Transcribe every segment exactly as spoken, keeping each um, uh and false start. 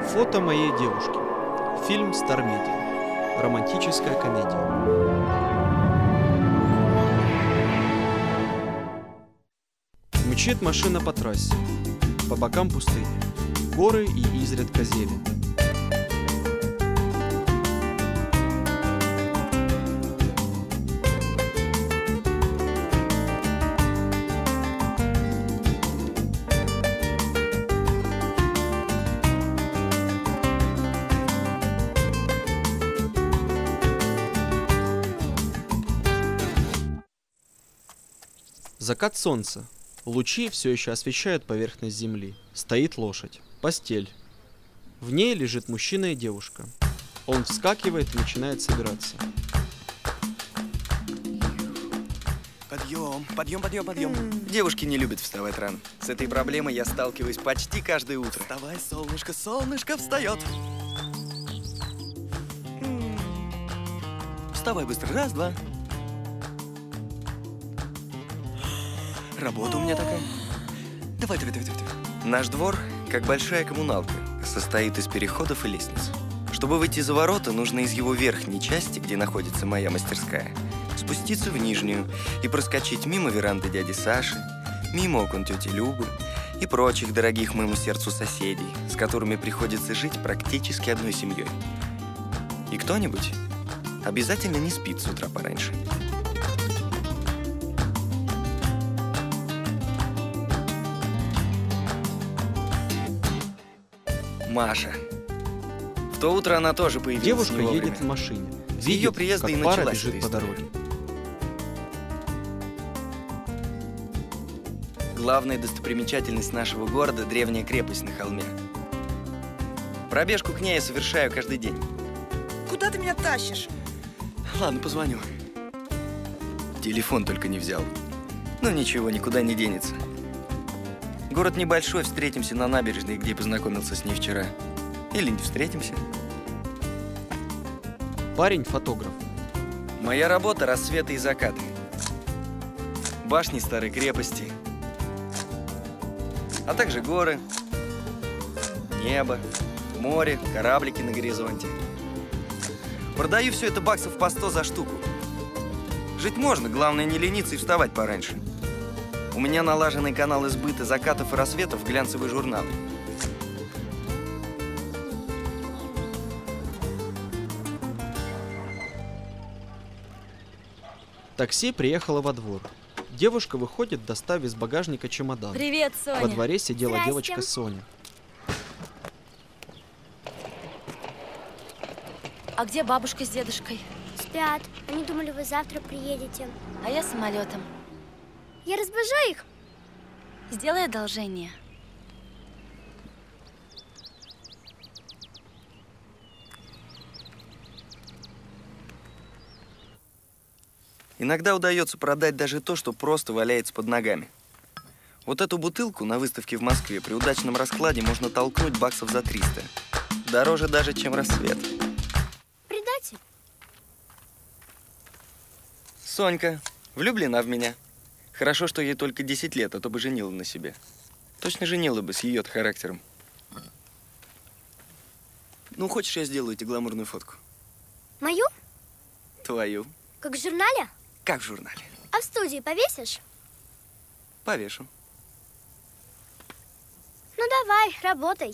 Фото моей девушки. Фильм Star Media. Романтическая комедия. Мчит машина по трассе. По бокам пустыни. Горы и изредка зелень. Закат солнца. Лучи все еще освещают поверхность земли. Стоит лошадь. Постель. В ней лежит мужчина и девушка. Он вскакивает и начинает собираться. Подъем, подъем, подъем, подъем. Mm. Девушки не любят вставать рано. С этой проблемой я сталкиваюсь почти каждое утро. Вставай, солнышко, солнышко встает. Mm. Вставай быстро, раз, два. Работа у меня такая. Давай, давай, давай, давай. Наш двор, как большая коммуналка, состоит из переходов и лестниц. Чтобы выйти за ворота, нужно из его верхней части, где находится моя мастерская, спуститься в нижнюю и проскочить мимо веранды дяди Саши, мимо окон тети Любы и прочих дорогих моему сердцу соседей, с которыми приходится жить практически одной семьей. И кто-нибудь обязательно не спит с утра пораньше. Маша. В то утро она тоже появилась. Девушка не вовремя. едет в машине. С ее приезда и пара началась бежит по дороге. Главная достопримечательность нашего города – древняя крепость на холме. Пробежку к ней я совершаю каждый день. Куда ты меня тащишь? Ладно, позвоню. Телефон только не взял. Ну ничего, никуда не денется. Город небольшой, встретимся на набережной, где познакомился с ней вчера. Или не встретимся. Парень – фотограф. Моя работа – рассветы и закаты. Башни старой крепости. А также горы, небо, море, кораблики на горизонте. Продаю все это баксов по сто за штуку. Жить можно, главное не лениться и вставать пораньше. У меня налаженный канал избыта закатов и рассветов в глянцевые журналы. Такси приехало во двор. Девушка выходит, достав из багажника чемодан. Привет, Соня. Во дворе сидела Здрасте. девочка Соня. А где бабушка с дедушкой? Спят. Они думали, вы завтра приедете. А я самолетом. Я разбужу их. Сделай одолжение. Иногда удается продать даже то, что просто валяется под ногами. Вот эту бутылку на выставке в Москве при удачном раскладе можно толкнуть баксов за триста. Дороже даже, чем рассвет. Предатель. Сонька влюблена в меня. Хорошо, что ей только десять лет, а то бы женила на себе. Точно женила бы с ее характером. Ну, хочешь, я сделаю тебе гламурную фотку? Мою? Твою. Как в журнале? Как в журнале. А в студии повесишь? Повешу. Ну давай, работай.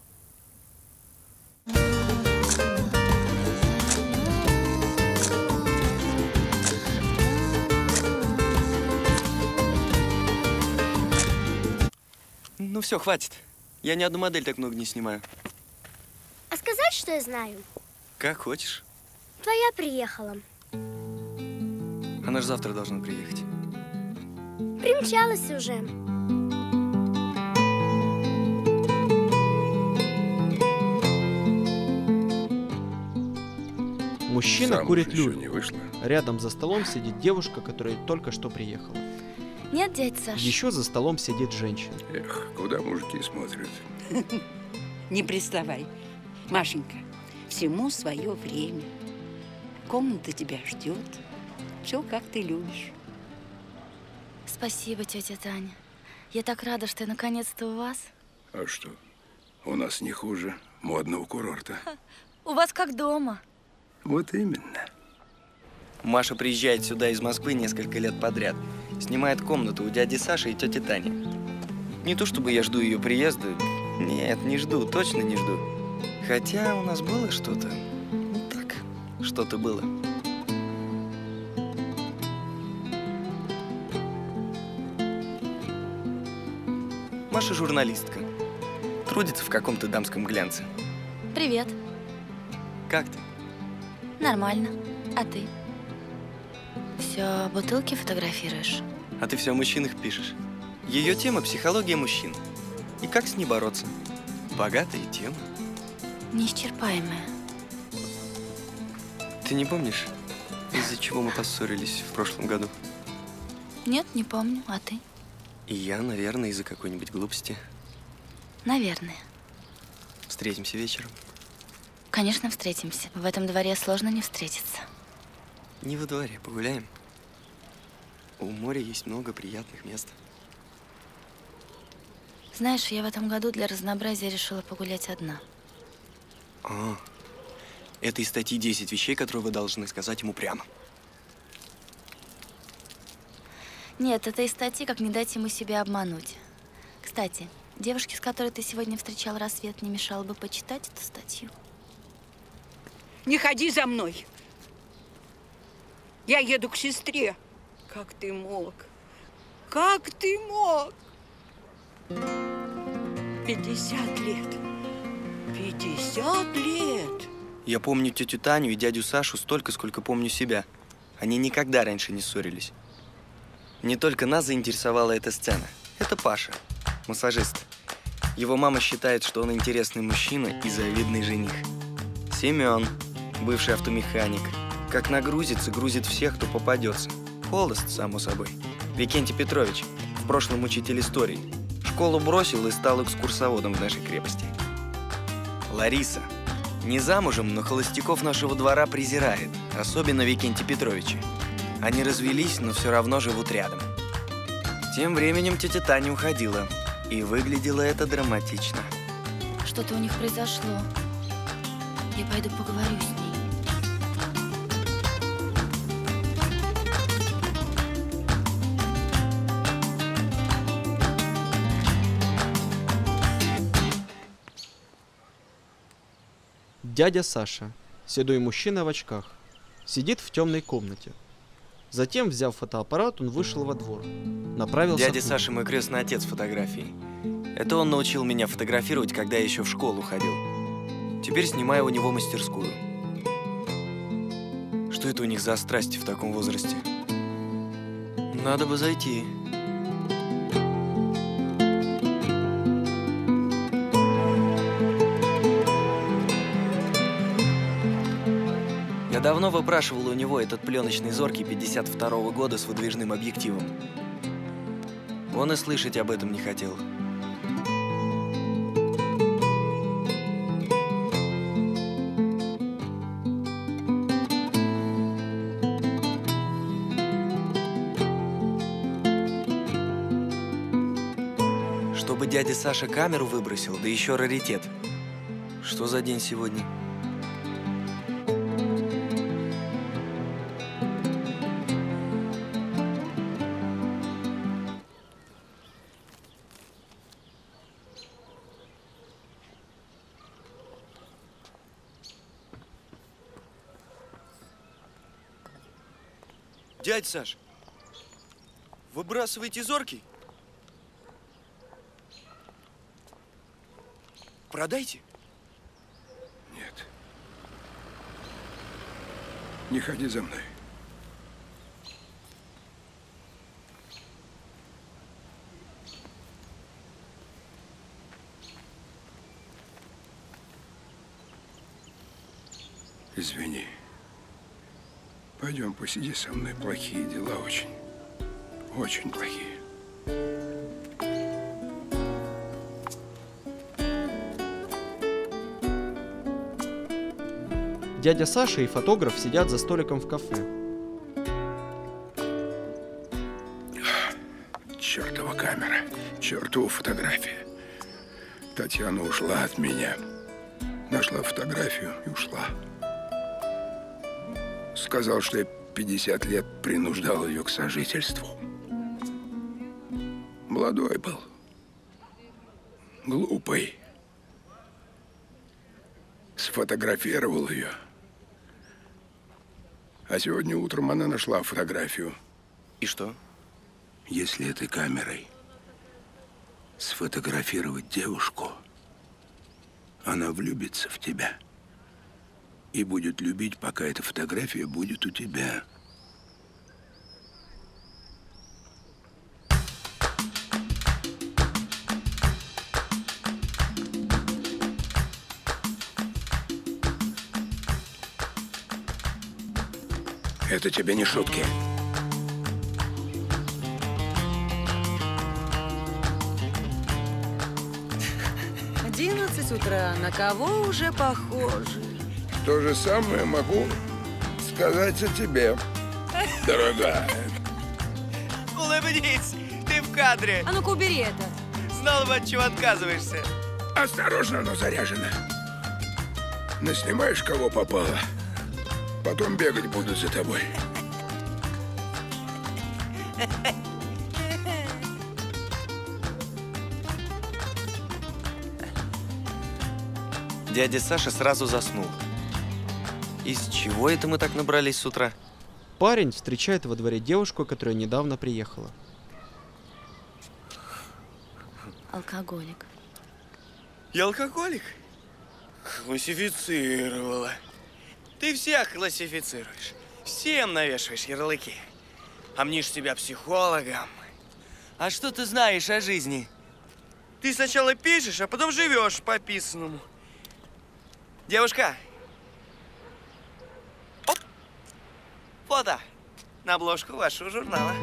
Ну все, хватит. Я ни одну модель так много не снимаю. А сказать, что я знаю? Как хочешь. Твоя приехала. Она же завтра должна приехать. Примчалась уже. Мужчина Замуж курит еще люлю. не вышла. Рядом за столом сидит девушка, которая только что приехала. Нет, дядь Саш. Еще за столом сидит женщина. Эх, куда мужики смотрят? Не приставай. Машенька, всему свое время. Комната тебя ждет. Все, как ты любишь. Спасибо, тетя Таня. Я так рада, что я наконец-то у вас. А что? У нас не хуже модного курорта. У вас как дома. Вот именно. Маша приезжает сюда из Москвы несколько лет подряд. Снимает комнату у дяди Саши и тети Тани. Не то чтобы я жду ее приезда. Нет, не жду, точно не жду. Хотя у нас было что-то. Ну так, что-то было. Маша журналистка. Трудится в каком-то дамском глянце. Привет. Как ты? Нормально. А ты? Все бутылки фотографируешь? А ты все о мужчинах пишешь. Ее тема – психология мужчин. И как с ней бороться? Богатая тема. Неисчерпаемая. Ты не помнишь, из-за чего мы поссорились в прошлом году? Нет, не помню. А ты? И я, наверное, из-за какой-нибудь глупости. Наверное. Встретимся вечером. Конечно, встретимся. В этом дворе сложно не встретиться. Не во дворе, погуляем. У моря есть много приятных мест. Знаешь, я в этом году для разнообразия решила погулять одна. А, это из статьи десять вещей, которые вы должны сказать ему прямо. Нет, это из статьи, как не дать ему себя обмануть. Кстати, девушке, с которой ты сегодня встречал рассвет, не мешало бы почитать эту статью. Не ходи за мной. Я еду к сестре. Как ты мог? Как ты мог? Пятьдесят лет. Пятьдесят лет. Я помню тетю Таню и дядю Сашу столько, сколько помню себя. Они никогда раньше не ссорились. Не только нас заинтересовала эта сцена. Это Паша, массажист. Его мама считает, что он интересный мужчина и завидный жених. Семен, бывший автомеханик. Как нагрузится, грузит всех, кто попадется. Холост, само собой. Викентий Петрович, в прошлом учитель истории. Школу бросил и стал экскурсоводом в нашей крепости. Лариса. Не замужем, но холостяков нашего двора презирает. Особенно Викентия Петровича. Они развелись, но все равно живут рядом. Тем временем тетя Таня уходила. И выглядело это драматично. Что-то у них произошло. Я пойду поговорю с ней. Дядя Саша, седой мужчина в очках, сидит в темной комнате. Затем, взяв фотоаппарат, он вышел во двор. Направился Дядя к Саша мой крестный отец фотографии. Это он научил меня фотографировать, когда я еще в школу ходил. Теперь снимаю у него мастерскую. Что это у них за страсти в таком возрасте? Надо бы зайти. Я давно выпрашивал у него этот пленочный зоркий пятьдесят второго года с выдвижным объективом. Он и слышать об этом не хотел. Чтобы дядя Саша камеру выбросил, да еще раритет. Что за день сегодня? Дядь Саш, выбрасываете зоркий? Продайте. Нет. Не ходи за мной. Извини. Пойдем, посиди со мной. Плохие дела очень. Очень плохие. Дядя Саша и фотограф сидят за столиком в кафе. Чертова камера. Чертова фотография. Татьяна ушла от меня. Нашла фотографию и ушла. Сказал, что я пятьдесят лет принуждал ее к сожительству. Молодой был. Глупый. Сфотографировал ее. А сегодня утром она нашла фотографию. И что? Если этой камерой сфотографировать девушку, она влюбится в тебя. И будет любить, пока эта фотография будет у тебя. Это тебе не шутки. Одиннадцать утра. На кого уже похоже? То же самое могу сказать о тебе, дорогая. Улыбнись, ты в кадре. А ну-ка убери это. Знал бы, от чего отказываешься. Осторожно, оно заряжено. Наснимаешь, кого попало. Потом бегать буду за тобой. Дядя Саша сразу заснул. Из чего это мы так набрались с утра? Парень встречает во дворе девушку, которая недавно приехала. Алкоголик. Я алкоголик? Классифицировала. Ты всех классифицируешь. Всем навешиваешь ярлыки. А мнишь себя психологом. А что ты знаешь о жизни? Ты сначала пишешь, а потом живешь по писанному. Девушка. Оп. Фото. На обложку вашего журнала.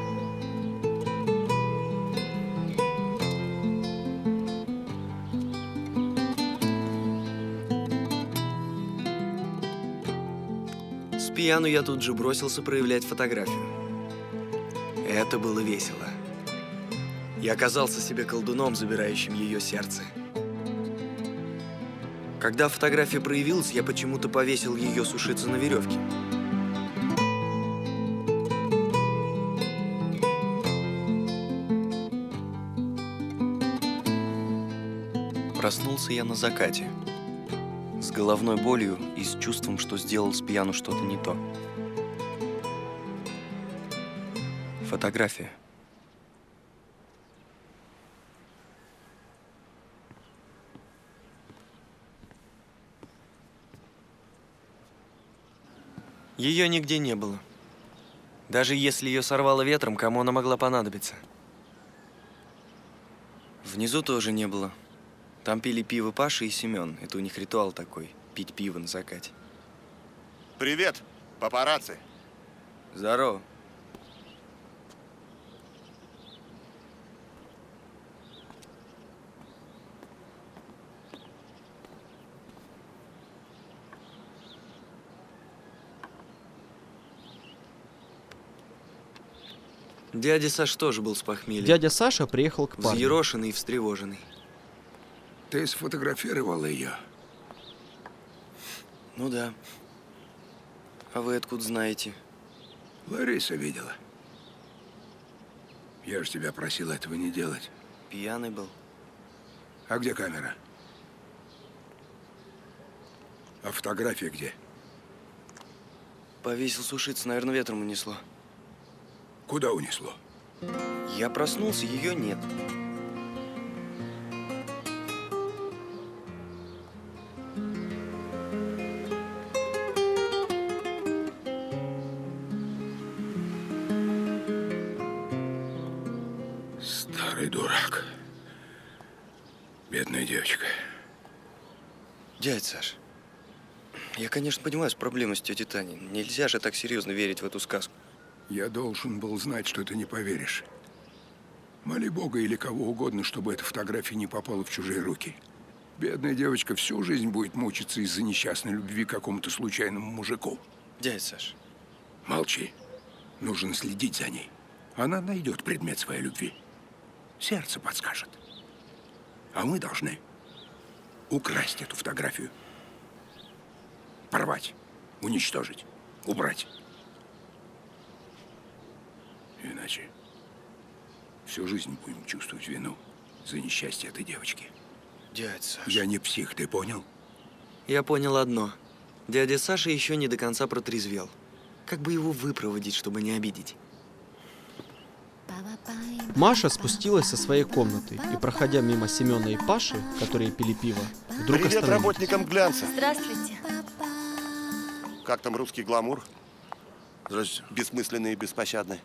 С пьяну я тут же бросился проявлять фотографию. Это было весело. Я оказался себе колдуном, забирающим ее сердце. Когда фотография проявилась, я почему-то повесил ее сушиться на веревке. Проснулся я на закате. С головной болью и с чувством, что сделал с пьяну что-то не то. Фотография. Ее нигде не было. Даже если ее сорвало ветром, кому она могла понадобиться? Внизу тоже не было. Там пили пиво Паша и Семен. Это у них ритуал такой – пить пиво на закате. Привет, папарацци. Здорово. Дядя Саш тоже был с похмелья. Дядя Саша приехал к парню. Взъерошенный и встревоженный. Ты сфотографировал ее? Ну да. А вы откуда знаете? Лариса видела. Я же тебя просил этого не делать. Пьяный был. А где камера? А фотография где? Повесил сушиться, наверное, ветром унесло. Куда унесло? Я проснулся, ее нет. Старый дурак. Бедная девочка. Дядь Саш, я, конечно, понимаю проблему с тетей Таней. Нельзя же так серьезно верить в эту сказку. Я должен был знать, что ты не поверишь. Моли Бога или кого угодно, чтобы эта фотография не попала в чужие руки. Бедная девочка всю жизнь будет мучиться из-за несчастной любви к какому-то случайному мужику. Дядь Саш. Молчи. Нужно следить за ней. Она найдет предмет своей любви. Сердце подскажет. А мы должны украсть эту фотографию. Порвать, уничтожить, убрать. Иначе всю жизнь будем чувствовать вину за несчастье этой девочки. Дядя Саша. Я не псих, ты понял? Я понял одно. Дядя Саша еще не до конца протрезвел. Как бы его выпроводить, чтобы не обидеть? Маша спустилась со своей комнаты и, проходя мимо Семена и Паши, которые пили пиво, вдруг Привет остановилась. работникам глянца. Здравствуйте. Как там русский гламур? Здрасте. Бессмысленный и беспощадный.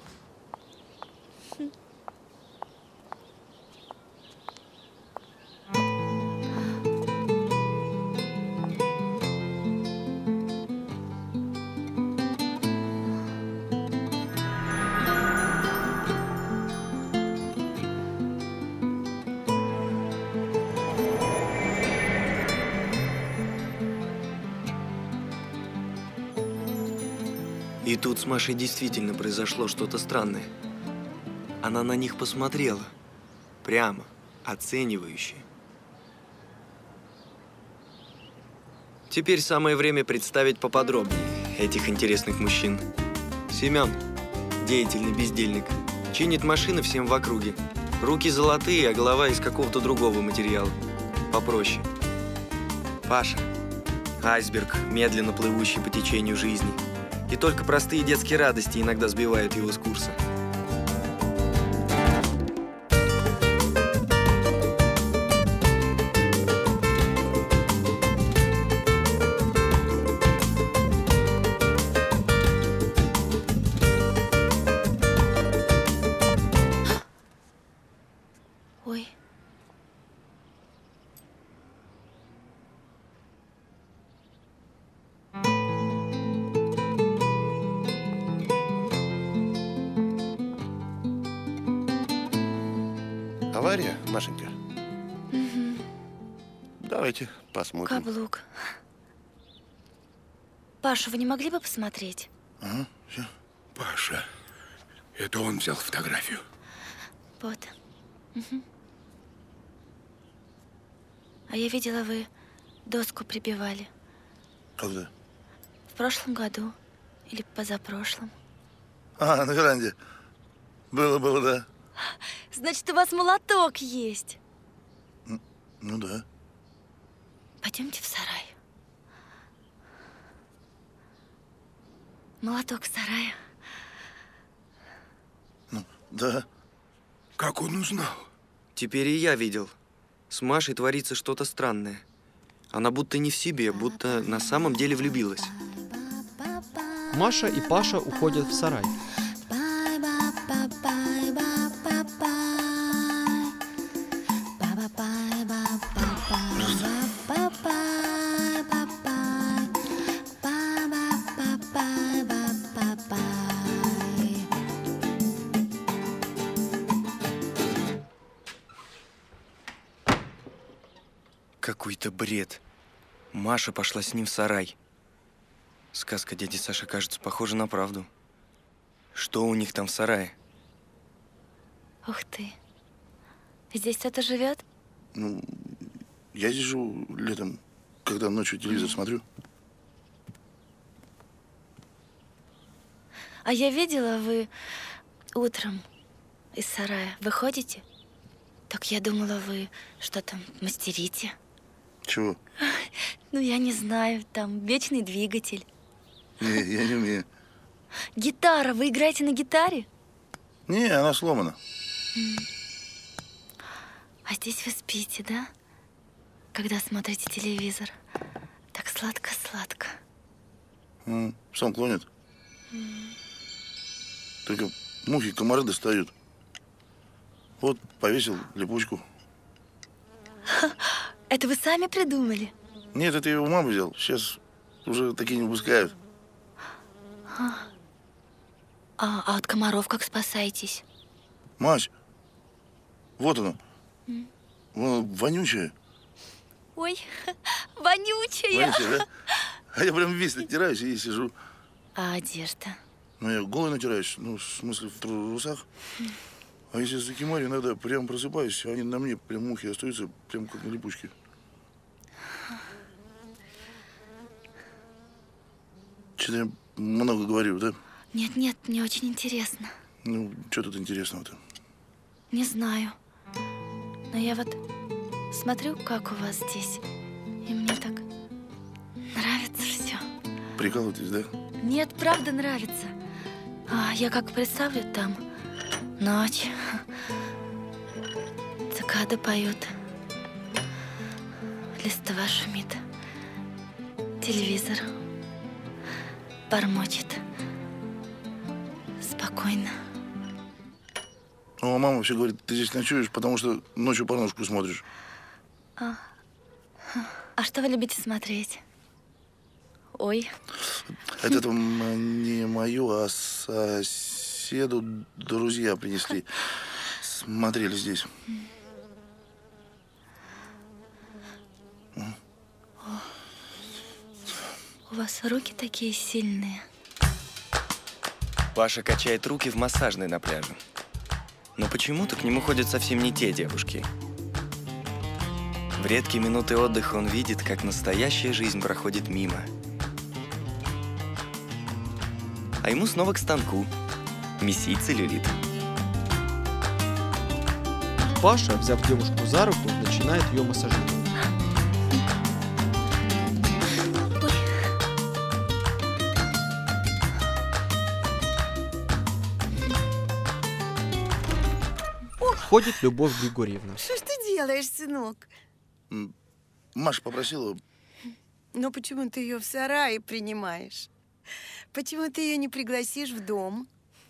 И тут с Машей действительно произошло что-то странное. Она на них посмотрела. Прямо, оценивающе. Теперь самое время представить поподробнее этих интересных мужчин. Семен, деятельный бездельник, чинит машины всем в округе. Руки золотые, а голова из какого-то другого материала. Попроще. Паша, айсберг, медленно плывущий по течению жизни. И только простые детские радости иногда сбивают его с курса. Ой. Авария, Машенька? Угу. Давайте посмотрим. Каблук. Паша, вы не могли бы посмотреть? Ага, все. Паша, это он взял фотографию. Вот. Угу. А я видела, вы доску прибивали. Когда? В прошлом году. Или позапрошлом. А, на веранде. Было, было, да. Значит, у вас молоток есть. Ну да. Пойдемте в сарай. Молоток в сарае. Ну, да. Как он узнал? Теперь и я видел. С Машей творится что-то странное. Она будто не в себе, будто на самом деле влюбилась. Маша и Паша уходят в сарай. Какой-то бред. Маша пошла с ним в сарай. Сказка дяди Саши кажется похожа на правду. Что у них там в сарае? Ух ты. Здесь кто-то живет? Ну, я здесь живу летом, когда ночью телевизор смотрю. А я видела, вы утром из сарая выходите? Так я думала, вы что-то мастерите. Чего? Ну, я не знаю, там вечный двигатель. Не, я не умею. Гитара, вы играете на гитаре? Не, она сломана. А здесь вы спите, да? Когда смотрите телевизор. Так сладко-сладко. М, Сон клонит. Только мухи, комары достают. Вот повесил липучку. Это вы сами придумали? Нет, это я у мамы взял. Сейчас уже такие не выпускают. А, а от комаров как спасаетесь? Мась, вот она. Вон, вонючая. Ой, вонючая. Вонючая, да? А я прям весь натираюсь и сижу. А одежда? Ну, я голый натираюсь. Ну, в смысле, в трусах. А если закимарю, иногда прям просыпаюсь, а они на мне, прям мухи остаются, прям как на липучке. Что-то я много говорю, да? Нет, нет, мне очень интересно. Ну, что тут интересного-то? Не знаю. Но я вот смотрю, как у вас здесь, и мне так нравится все. Прикалываетесь, да? Нет, правда нравится. А я как представлю там ночь, цикады поют, листва шумит, телевизор бормочет. Спокойно. Ну, а мама все говорит, ты здесь ночуешь, потому что ночью порнушку смотришь. А, а что вы любите смотреть? Ой. Это там не мое, а соседу друзья принесли. Смотрели здесь. У вас руки такие сильные. Паша качает руки в массажной на пляже. Но почему-то к нему ходят совсем не те девушки. В редкие минуты отдыха он видит, как настоящая жизнь проходит мимо. А ему снова к станку. Месить целлюлит. Паша, взяв девушку за руку, начинает ее массажировать. Входит Любовь Григорьевна. Что ж ты делаешь, сынок? Маша попросила. Но почему ты ее в сарае принимаешь? Почему ты ее не пригласишь в дом?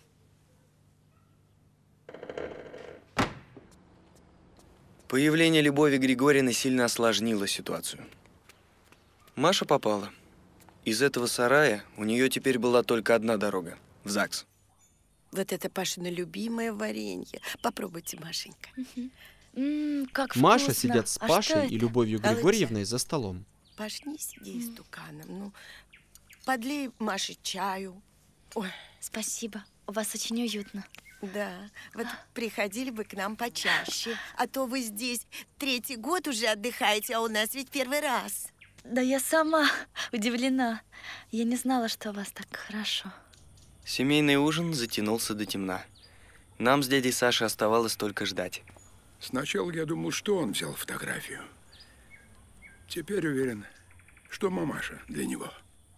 Появление Любови Григорьевны сильно осложнило ситуацию. Маша попала. Из этого сарая у нее теперь была только одна дорога – в ЗАГС. Вот это Пашина любимое варенье. Попробуйте, Машенька. М-м, как Маша вкусно. сидят с А Пашей и Любовью Алыча. Григорьевной за столом. Паш, не сиди истуканом. Ну, подлей Маше чаю. Ой, Спасибо. У вас очень уютно. да. Вот приходили бы к нам почаще. А то вы здесь третий год уже отдыхаете, а у нас ведь первый раз. Да я сама удивлена. Я не знала, что у вас так хорошо. Семейный ужин затянулся до темна. Нам с дядей Сашей оставалось только ждать. Сначала я думал, что он взял фотографию. Теперь уверен, что мамаша для него.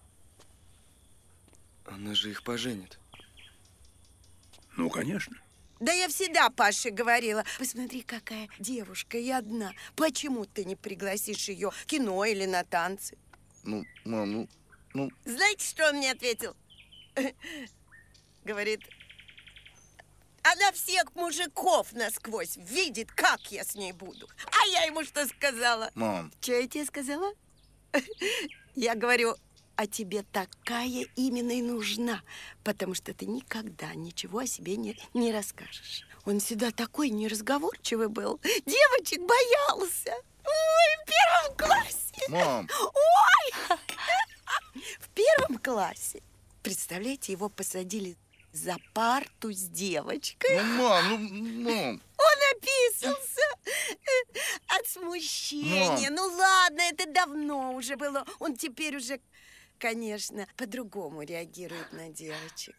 Она же их поженит. Ну, конечно. Да я всегда Паше говорила. Посмотри, какая девушка и одна. Почему ты не пригласишь ее в кино или на танцы? Ну, мам, ну, ну. Знаете, что он мне ответил? Говорит, она всех мужиков насквозь видит, как я с ней буду. А я ему что сказала? Мам. Что я тебе сказала? Я говорю, а тебе такая именно и нужна, потому что ты никогда ничего о себе не, не расскажешь. Он всегда такой неразговорчивый был. Девочек боялся. Ой, в первом классе. Мам. Ой! В первом классе, представляете, его посадили за парту с девочкой. Ну, мам, ну, мам. Он описался от смущения. Мам. Ну ладно, это давно уже было. Он теперь уже, конечно, по-другому реагирует на девочек.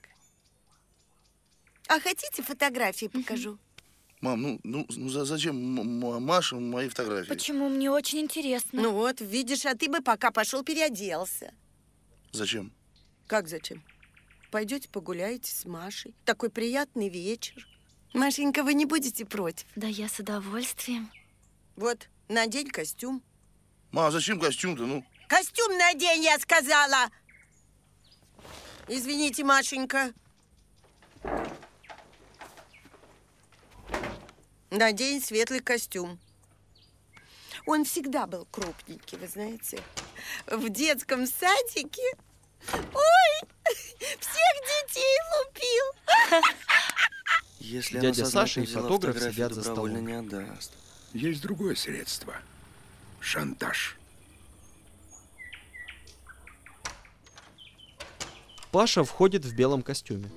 А хотите, фотографии покажу? Мам, ну, ну, ну за- зачем м- м- Маше мои фотографии? Почему? Мне очень интересно. Ну вот, видишь, а ты бы пока пошел переоделся. Зачем? Как зачем? Пойдете погуляете с Машей. Такой приятный вечер. Машенька, вы не будете против? Да я с удовольствием. Вот, надень костюм. Мам, зачем костюм-то, ну? Костюм надень, я сказала! Извините, Машенька. Надень светлый костюм. Он всегда был крупненький, вы знаете. В детском садике... Ой! Всех детей лупил! Если Дядя она Саша и сознательно взяла фотограф фотографию, сидят за добровольно столом. не отдаст. Есть другое средство. Шантаж. Паша входит в белом костюме.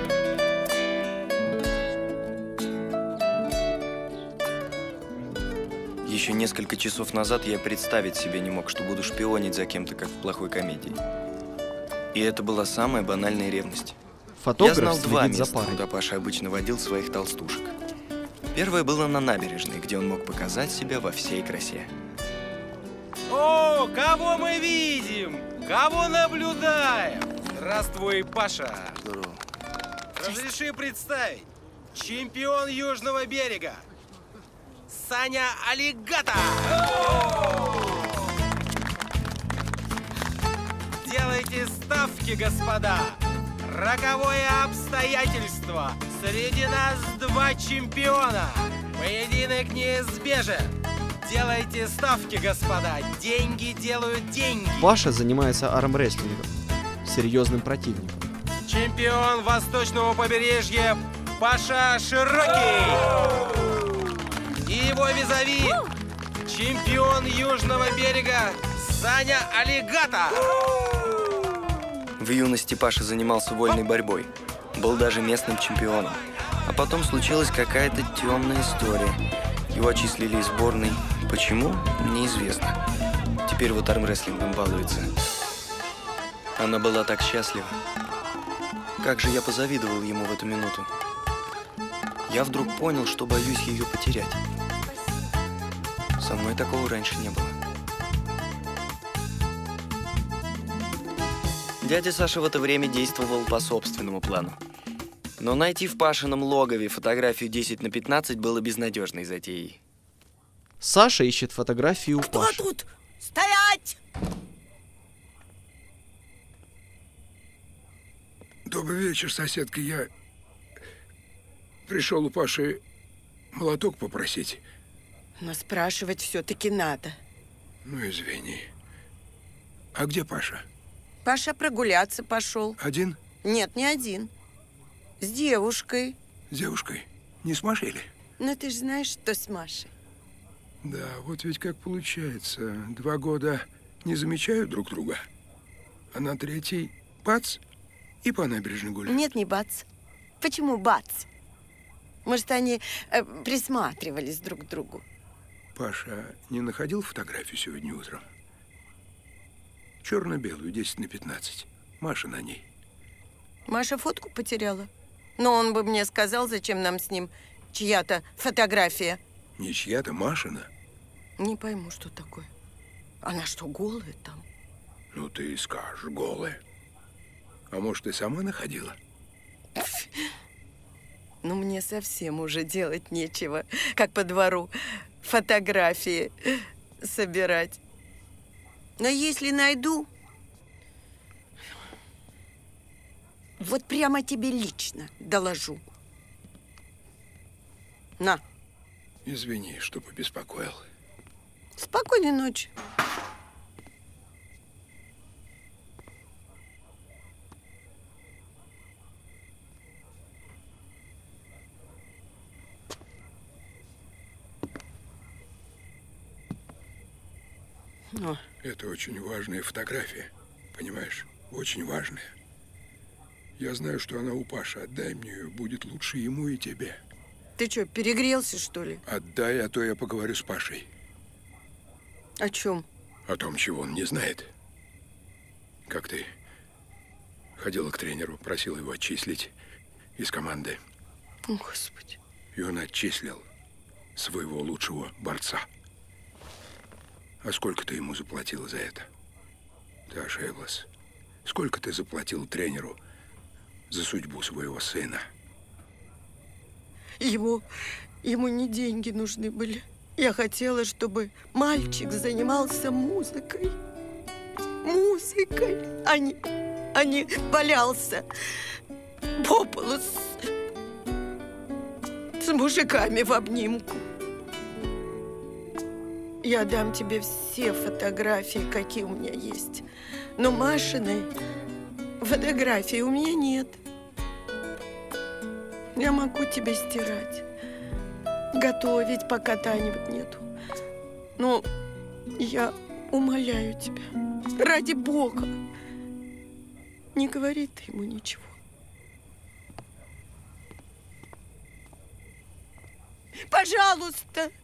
Еще несколько часов назад я представить себе не мог, что буду шпионить за кем-то, как в плохой комедии. И это была самая банальная ревность. Фотограф Я знал два следит за места, парой. куда Паша обычно водил своих толстушек. Первое было на набережной, где он мог показать себя во всей красе. О, кого мы видим? Кого наблюдаем? Здравствуй, Паша. Здорово. Разреши представить. Чемпион Южного берега. Саня Аллигатор. Делайте ставки, господа. Роковое обстоятельство. Среди нас два чемпиона. Поединок неизбежен. Делайте ставки, господа. Деньги делают деньги. Паша занимается армрестлингом. Серьезным противником. Чемпион Восточного побережья Паша Широкий. И его визави чемпион Южного берега Саня Аллигатор. В юности Паша занимался вольной борьбой. Был даже местным чемпионом. А потом случилась какая-то темная история. Его отчислили из сборной. Почему? Неизвестно. Теперь вот армрестлингом балуется. Она была так счастлива. Как же я позавидовал ему в эту минуту. Я вдруг понял, что боюсь ее потерять. Со мной такого раньше не было. Дядя Саша в это время действовал по собственному плану. Но найти в Пашином логове фотографию десять на пятнадцать было безнадежной затеей. Саша ищет фотографию у Кто Паши. тут? Стоять! Добрый вечер, соседка. Я пришел у Паши молоток попросить. Но спрашивать все-таки надо. Ну, извини. А где Паша? Паша прогуляться пошел. Один? Нет, не один. С девушкой. С девушкой? Не с Машей ли? Ну, ты же знаешь, что с Машей. Да, вот ведь как получается. Два года не замечают друг друга. А на третий – бац, и по набережной гуляют. Нет, не бац. Почему бац? Может, они э, присматривались друг к другу. Паша не находил фотографию сегодня утром? Черно-белую, десять на пятнадцать. Маша на ней. Маша фотку потеряла. Но он бы мне сказал, зачем нам с ним чья-то фотография. Не чья-то, Машина. Не пойму, что такое. Она что, голая там? Ну, ты скажешь, голая. А может, ты сама находила? Ну, мне совсем уже делать нечего, как по двору фотографии собирать. Но если найду, вот прямо тебе лично доложу. На. Извини, что побеспокоил. Спокойной ночи. О. Это очень важная фотография, понимаешь? Очень важная. Я знаю, что она у Паши. Отдай мне ее, будет лучше ему и тебе. Ты что, перегрелся, что ли? Отдай, а то я поговорю с Пашей. О чем? О том, чего он не знает. Как ты ходила к тренеру, просила его отчислить из команды. О, Господи. И он отчислил своего лучшего борца. А сколько ты ему заплатила за это? Ты ошиблась. Сколько ты заплатил тренеру за судьбу своего сына? Ему, ему не деньги нужны были. Я хотела, чтобы мальчик занимался музыкой. Музыкой, а не, а не валялся по полу с, с мужиками в обнимку. Я дам тебе все фотографии, какие у меня есть. Но Машиной фотографии у меня нет. Я могу тебя стирать, готовить, пока Тани-вот нету. Но я умоляю тебя, ради Бога, не говори ты ему ничего. Пожалуйста.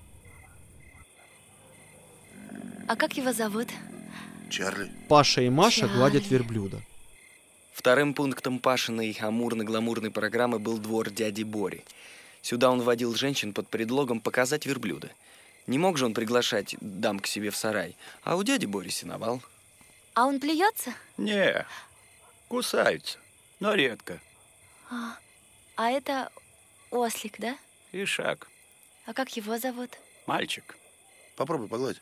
А как его зовут? Чарли. Паша и Маша Чарли. гладят верблюда. Вторым пунктом Пашиной амурно-гламурной программы был двор дяди Бори. Сюда он водил женщин под предлогом показать верблюда. Не мог же он приглашать дам к себе в сарай, а у дяди Бори сеновал. А он плюется? Не, кусаются, но редко. А, а это ослик, да? Ишак. А как его зовут? Мальчик. Попробуй погладь.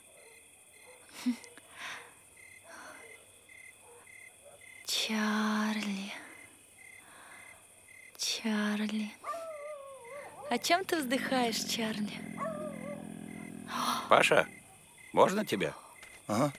Чарли. Чарли. О чем ты вздыхаешь, Чарли? Паша, можно тебя? Ага.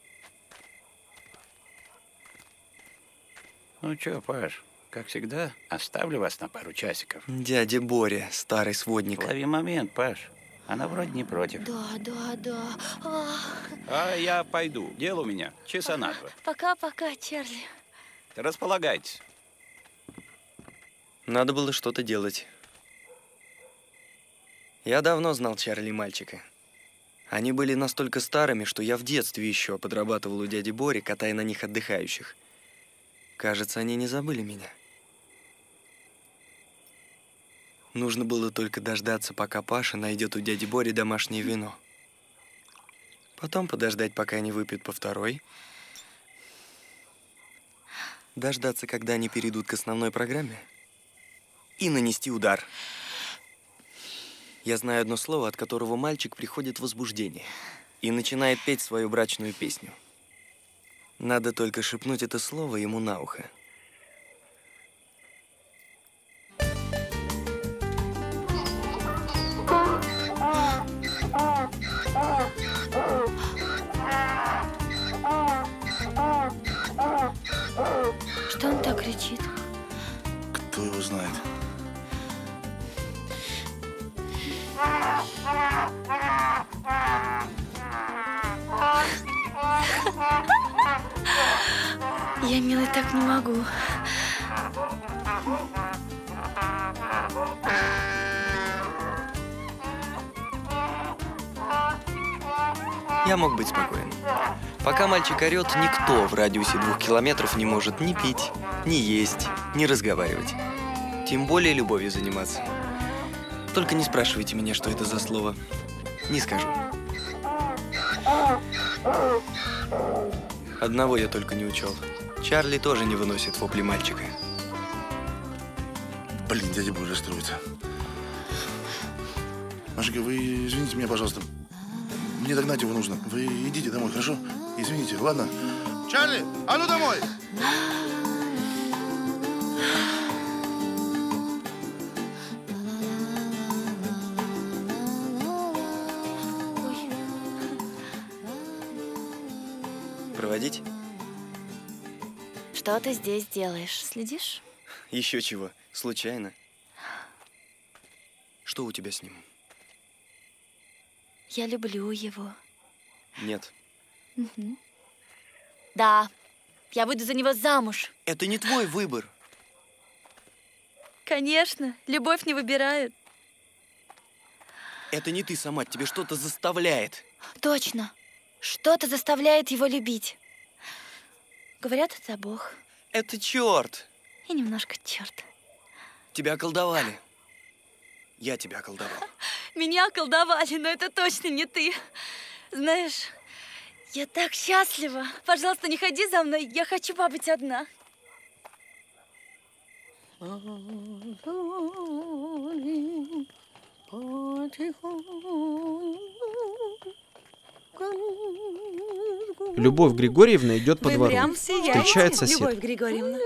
Ну чё, Паш, как всегда, оставлю вас на пару часиков. Дядя Боря, старый сводник. Лови момент, Паш. Она вроде не против. Да, да, да. Ах. А я пойду. Дело у меня часа на два. Пока-пока, Чарли. Располагайтесь. Надо было что-то делать. Я давно знал Чарли мальчика. Они были настолько старыми, что я в детстве еще подрабатывал у дяди Бори, катая на них отдыхающих. Кажется, они не забыли меня. Нужно было только дождаться, пока Паша найдет у дяди Бори домашнее вино. Потом подождать, пока они выпьют по второй. Дождаться, когда они перейдут к основной программе. И нанести удар. Я знаю одно слово, от которого мальчик приходит в возбуждение и начинает петь свою брачную песню. Надо только шепнуть это слово ему на ухо. Что он так кричит? Кто его знает? Я, милый, так не могу. Я мог быть спокоен. Пока мальчик орет, никто в радиусе двух километров не может ни пить, ни есть, ни разговаривать. Тем более любовью заниматься. Только не спрашивайте меня, что это за слово. Не скажу. Одного я только не учел. Чарли тоже не выносит вопли мальчика. Блин, дядя Боря расстроится. Машенька, вы извините меня, пожалуйста. Мне догнать его нужно. Вы идите домой, хорошо? Извините, ладно? Чарли, а ну домой! Проводить? Что ты здесь делаешь? Следишь? Еще чего? Случайно. Что у тебя с ним? Я люблю его. Нет. Угу. Да, я выйду за него замуж. Это не твой выбор. Конечно, любовь не выбирают. Это не ты сама, тебе что-то заставляет. Точно. Что-то заставляет его любить. Говорят, это Бог. Это черт. И немножко черт. Тебя околдовали. Я тебя околдовал. Меня околдовали, но это точно не ты. Знаешь, я так счастлива. Пожалуйста, не ходи за мной. Я хочу побыть одна. Любовь Григорьевна идет по Вы двору. прям сияете, Встречает сосед. Любовь Григорьевна.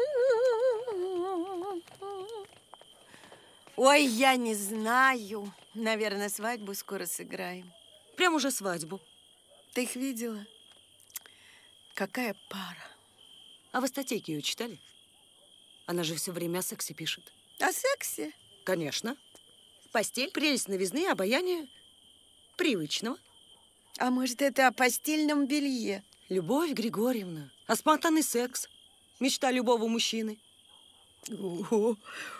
Ой, я не знаю. Наверное, свадьбу скоро сыграем. Прям уже свадьбу. Ты их видела? Какая пара. А вы статейки ее читали? Она же все время о сексе пишет. О сексе? Конечно. Постель, прелесть новизны, обаяние привычного. А может, это о постельном белье? Любовь Григорьевна. А спонтанный секс. Мечта любого мужчины. О,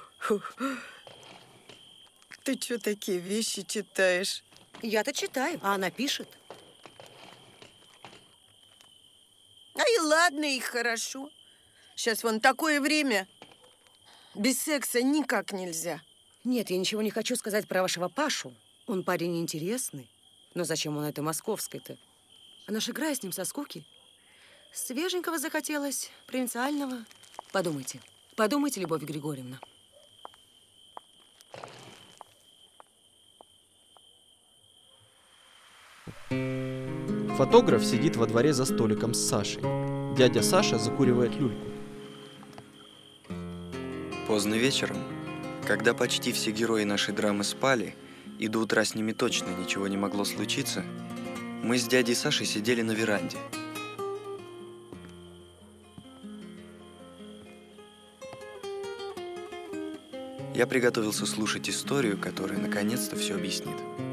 ты что такие вещи читаешь? Я-то читаю, а она пишет. А и ладно, и хорошо. Сейчас вон такое время. Без секса никак нельзя. Нет, я ничего не хочу сказать про вашего Пашу. Он парень интересный. Но зачем он этой московской-то? Она ж играет с ним со скуки. Свеженького захотелось, провинциального. Подумайте. Подумайте, Любовь Григорьевна. Фотограф сидит во дворе за столиком с Сашей. Дядя Саша закуривает люльку. Поздно вечером, когда почти все герои нашей драмы спали, и до утра с ними точно ничего не могло случиться, мы с дядей Сашей сидели на веранде. Я приготовился слушать историю, которая наконец-то все объяснит.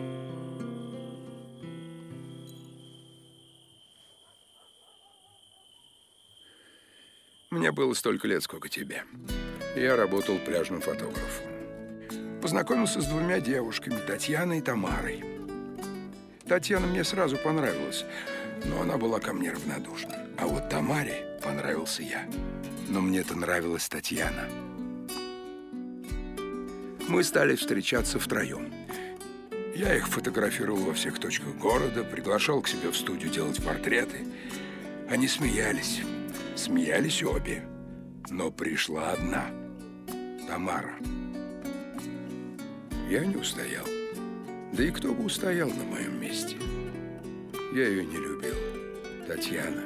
Мне было столько лет, сколько тебе. Я работал пляжным фотографом. Познакомился с двумя девушками, Татьяной и Тамарой. Татьяна мне сразу понравилась, но она была ко мне равнодушна. А вот Тамаре понравился я. Но мне-то нравилась Татьяна. Мы стали встречаться втроем. Я их фотографировал во всех точках города, приглашал к себе в студию делать портреты. Они смеялись. Смеялись обе. Но пришла одна. Тамара. Я не устоял. Да и кто бы устоял на моем месте? Я ее не любил. Татьяна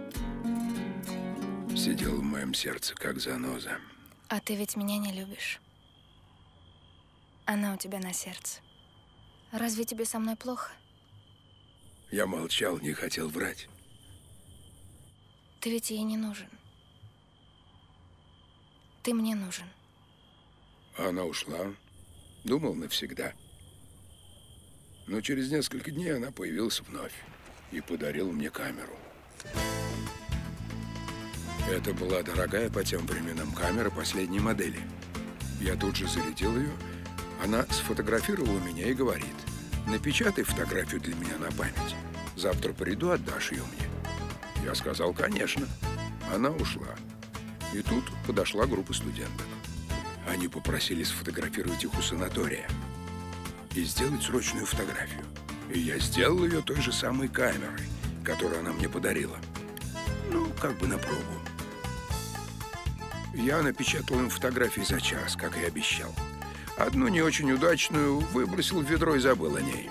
сидела в моем сердце, как заноза. А ты ведь меня не любишь. Она у тебя на сердце. Разве тебе со мной плохо? Я молчал, не хотел врать. Ты ведь ей не нужен. Ты мне нужен. Она ушла. Думал навсегда. Но через несколько дней она появилась вновь и подарила мне камеру. Это была дорогая по тем временам камера последней модели. Я тут же зарядил ее. Она сфотографировала меня и говорит: напечатай фотографию для меня на память. Завтра приду, отдашь ее мне. Я сказал, конечно. Она ушла. И тут подошла группа студентов. Они попросили сфотографировать их у санатория и сделать срочную фотографию. И я сделал ее той же самой камерой, которую она мне подарила. Ну, как бы на пробу. Я напечатал им фотографии за час, как и обещал. Одну не очень удачную выбросил в ведро и забыл о ней.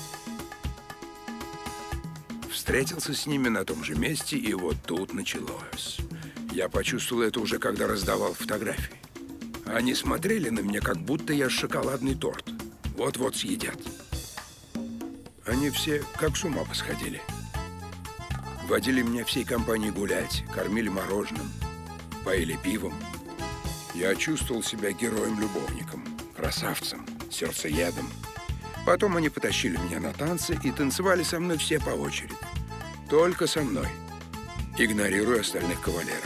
Встретился с ними на том же месте, и вот тут началось. Я почувствовал это уже, когда раздавал фотографии. Они смотрели на меня, как будто я шоколадный торт. Вот-вот съедят. Они все как с ума посходили. Водили меня всей компанией гулять, кормили мороженым, поили пивом. Я чувствовал себя героем-любовником, красавцем, сердцеедом. Потом они потащили меня на танцы и танцевали со мной все по очереди. Только со мной, игнорируя остальных кавалеров.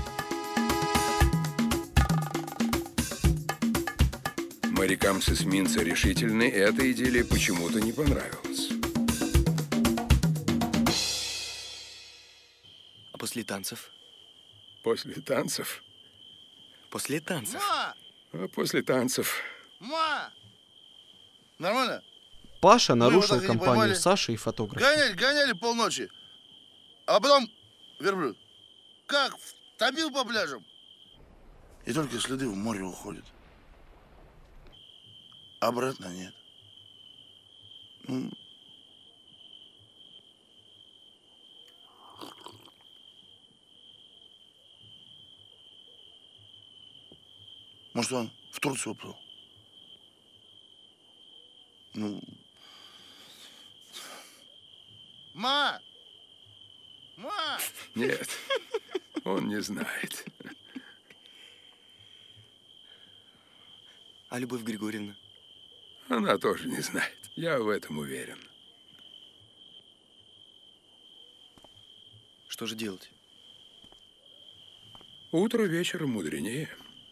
Морякам с эсминца решительной эта идиллия почему-то не понравилась. А после танцев? После танцев? После танцев. Ма! А после танцев. Ма! Нормально? Паша Мы его нарушил так и не компанию поймали. Саши и фотографа. Гоняли, гоняли полночи. А потом верблюд. Как втопил по пляжам. И только следы в море уходят. Обратно нет. Ну, может, он в Турцию уплыл? Ну... Ма! Ма! Нет, он не знает. А Любовь Григорьевна? Она тоже не знает. Я в этом уверен. Что же делать? Утро вечером мудренее.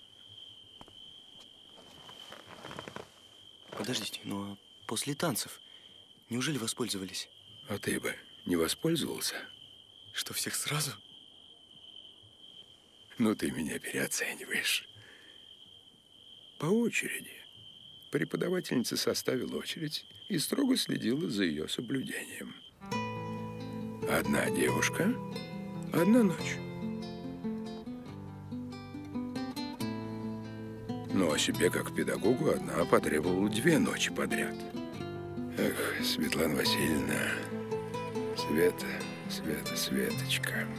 Подождите, ну а после танцев неужели воспользовались? А ты бы не воспользовался? Что, всех сразу? Ну, ты меня переоцениваешь. По очереди. Преподавательница составила очередь и строго следила за ее соблюдением. Одна девушка, одна ночь. Но о себе, как педагогу, одна потребовала две ночи подряд. Эх, Светлана Васильевна, Света, Света, Светочка.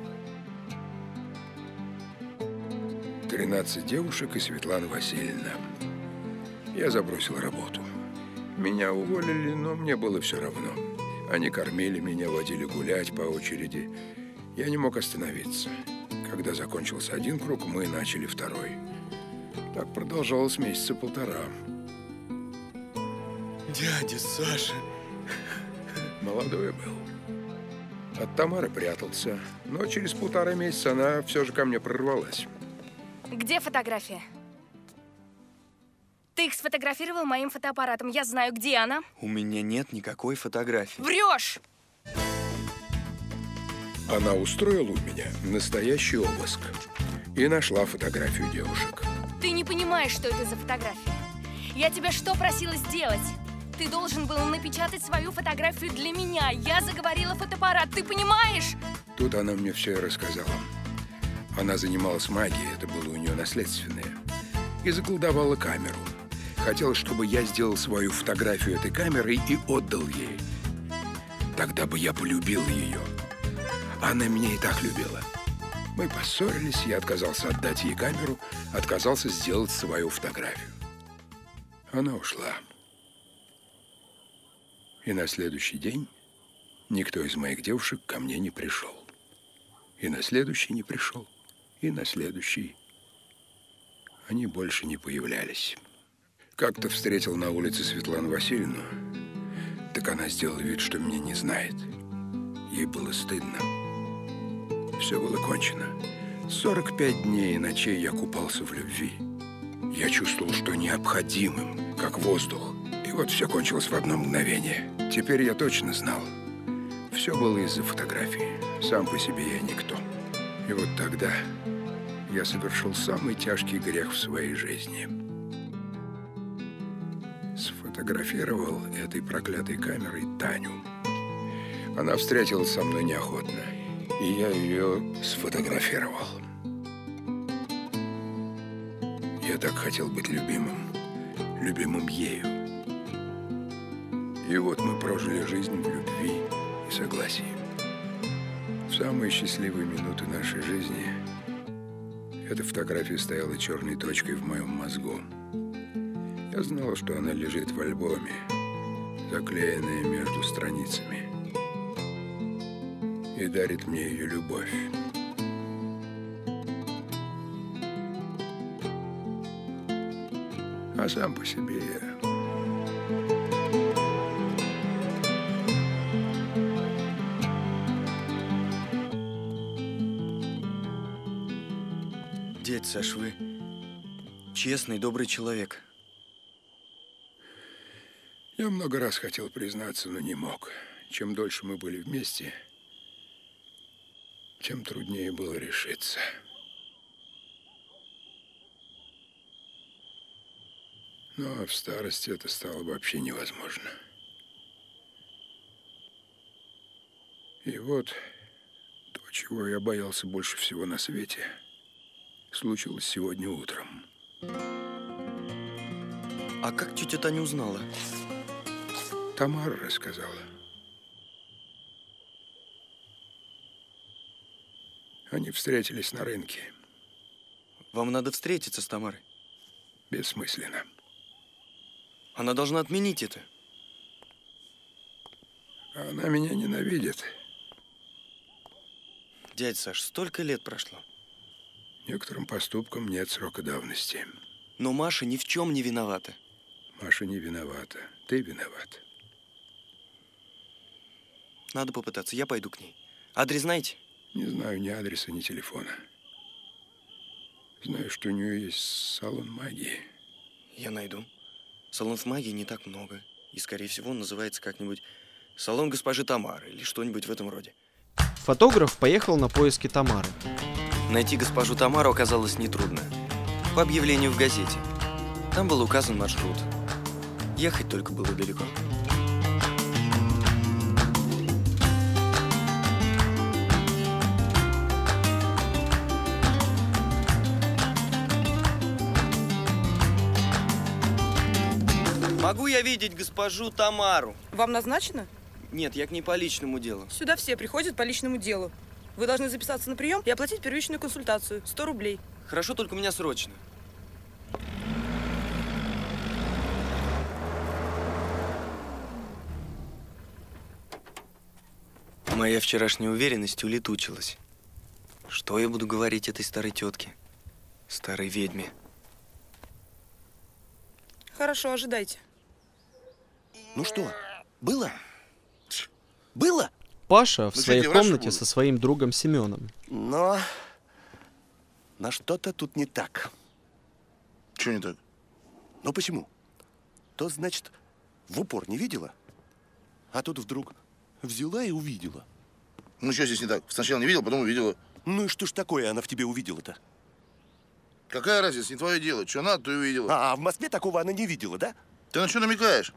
Тринадцать девушек и Светлана Васильевна. Я забросил работу. Меня уволили, но мне было все равно. Они кормили меня, водили гулять по очереди. Я не мог остановиться. Когда закончился один круг, мы начали второй. Так продолжалось месяца полтора. Дядя Саша. Молодой был. От Тамары прятался. Но через полтора месяца она все же ко мне прорвалась. Где фотография? Ты их сфотографировал моим фотоаппаратом. Я знаю, где она. У меня нет никакой фотографии. Врешь! Она устроила у меня настоящий обыск и нашла фотографию девушек. Ты не понимаешь, что это за фотография. Я тебя что просила сделать? Ты должен был напечатать свою фотографию для меня. Я заговорила фотоаппарат, ты понимаешь? Тут она мне все и рассказала. Она занималась магией, это было у нее наследственное. И заколдовала камеру. Хотела, чтобы я сделал свою фотографию этой камерой и отдал ей. Тогда бы я полюбил ее. Она меня и так любила. Мы поссорились, я отказался отдать ей камеру, отказался сделать свою фотографию. Она ушла. И на следующий день никто из моих девушек ко мне не пришел. И на следующий не пришел. И на следующий. Они больше не появлялись. Как-то встретил на улице Светлану Васильевну. Так она сделала вид, что меня не знает. Ей было стыдно. Все было кончено. сорок пять дней и ночей я купался в любви. Я чувствовал, что необходимым, как воздух. И вот все кончилось в одно мгновение. Теперь я точно знал. Все было из-за фотографии. Сам по себе я никто. И вот тогда я совершил самый тяжкий грех в своей жизни. Сфотографировал этой проклятой камерой Таню. Она встретилась со мной неохотно. И я ее сфотографировал. Я так хотел быть любимым, любимым ею. И вот мы прожили жизнь в любви и согласии. В самые счастливые минуты нашей жизни эта фотография стояла черной точкой в моем мозгу. Я знал, что она лежит в альбоме, заклеенная между страницами. И дарит мне ее любовь. А сам по себе я... Дядь Саш, вы честный, добрый человек. Я много раз хотел признаться, но не мог. Чем дольше мы были вместе, тем труднее было решиться. Но в старости это стало вообще невозможно. И вот то, чего я боялся больше всего на свете, случилось сегодня утром. А как тетя Таня узнала? Тамара рассказала. Они встретились на рынке. Вам надо встретиться с Тамарой. Бессмысленно. Она должна отменить это. Она меня ненавидит. Дядь Саш, столько лет прошло. Некоторым поступкам нет срока давности. Но Маша ни в чем не виновата. Маша не виновата. Ты виноват. Надо попытаться. Я пойду к ней. Адрес знаете? Не знаю ни адреса, ни телефона. Знаю, что у нее есть салон магии. Я найду. Салонов магии не так много. И, скорее всего, он называется как-нибудь «Салон госпожи Тамары» или что-нибудь в этом роде. Фотограф поехал на поиски Тамары. Найти госпожу Тамару оказалось нетрудно. По объявлению в газете. Там был указан маршрут. Ехать только было далеко. Могу я видеть госпожу Тамару? Вам назначено? Нет, я к ней по личному делу. Сюда все приходят по личному делу. Вы должны записаться на прием и оплатить первичную консультацию. сто рублей. Хорошо, только у меня срочно. Моя вчерашняя уверенность улетучилась. Что я буду говорить этой старой тетке? Старой ведьме. Хорошо, ожидайте. Ну что, было? Было? Паша в Ну, своей что, комнате будут? со своим другом Семеном. Но на что-то тут не так. Чего не так? Ну почему? То, значит, в упор не видела, а тут вдруг взяла и увидела. Ну что здесь не так? Сначала не видела, потом увидела. Ну и что ж такое она в тебе увидела-то? Какая разница, не твое дело. Что надо, то и увидела. А, а в Москве такого она не видела, да? Ты на что намекаешь?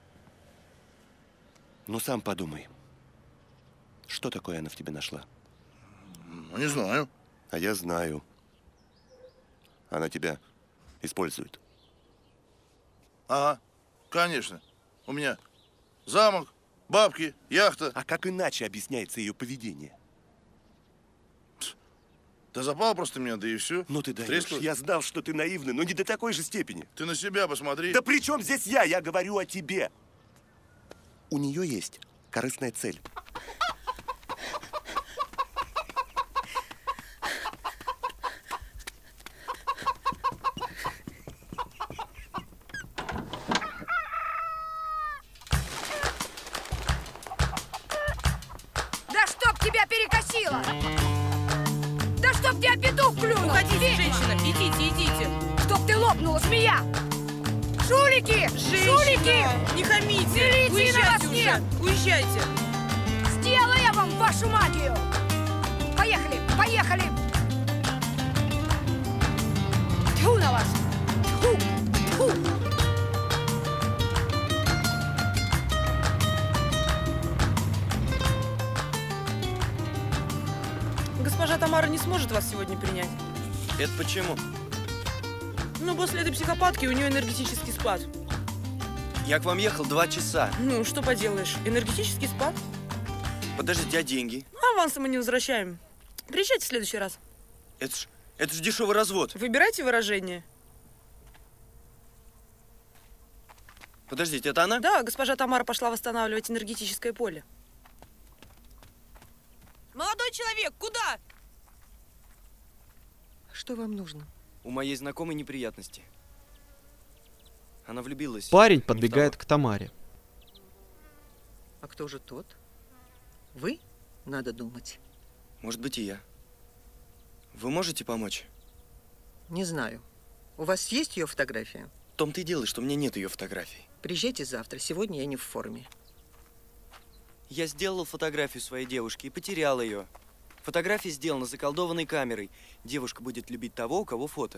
Ну сам подумай. Что такое она в тебе нашла? Ну, не знаю. А я знаю. Она тебя использует. Ага, конечно. У меня замок, бабки, яхта. А как иначе объясняется ее поведение? Да запала просто меня, да и все. Ну ты даешь. Трескалась. Я знал, что ты наивный, но не до такой же степени. Ты на себя посмотри. Да при чем здесь я? Я говорю о тебе. У нее есть корыстная цель. Да чтоб тебя перекосило! Да чтоб тебя петух клюнул! Уходите, ведьма! женщина, идите, идите. Чтоб ты лопнула, змея! Жулики! Женщина, Жулики! не хамите! Милиции на вас Уезжайте нет! уже! Уезжайте! Сделаю я вам вашу магию! Поехали! Поехали! Тьфу на вас! Тьфу! Тьфу! Госпожа Тамара не сможет вас сегодня принять. Это почему? Ну, после этой психопатки у нее энергетический спад. Я к вам ехал два часа. Ну, что поделаешь, энергетический спад. Подождите, а деньги? Авансы мы не возвращаем. Приезжайте в следующий раз. Это ж, это ж дешевый развод. Выбирайте выражение. Подождите, это она? Да, госпожа Тамара пошла восстанавливать энергетическое поле. Молодой человек, куда? Что вам нужно? У моей знакомой неприятности. Она влюбилась. Парень не подбегает встала. к Тамаре. А кто же тот? Вы? Надо думать. Может быть, и я. Вы можете помочь? Не знаю. У вас есть ее фотография? В том-то и дело, что у меня нет ее фотографий. Приезжайте завтра. Сегодня я не в форме. Я сделал фотографию своей девушки и потерял ее. Фотография сделана заколдованной камерой. Девушка будет любить того, у кого фото.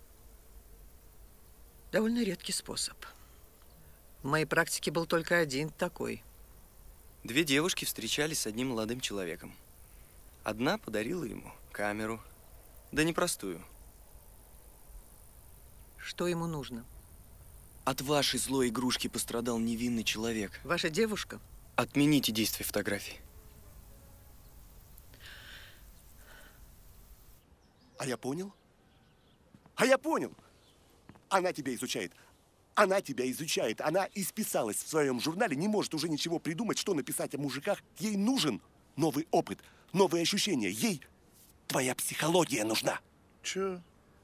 Довольно редкий способ. В моей практике был только один такой. Две девушки встречались с одним молодым человеком. Одна подарила ему камеру. Да непростую. Что ему нужно? От вашей злой игрушки пострадал невинный человек. Ваша девушка? Отмените действие фотографии. А я понял? А я понял! Она тебя изучает. Она тебя изучает. Она исписалась в своем журнале, не может уже ничего придумать, что написать о мужиках. Ей нужен новый опыт, новые ощущения. Ей твоя психология нужна. Че?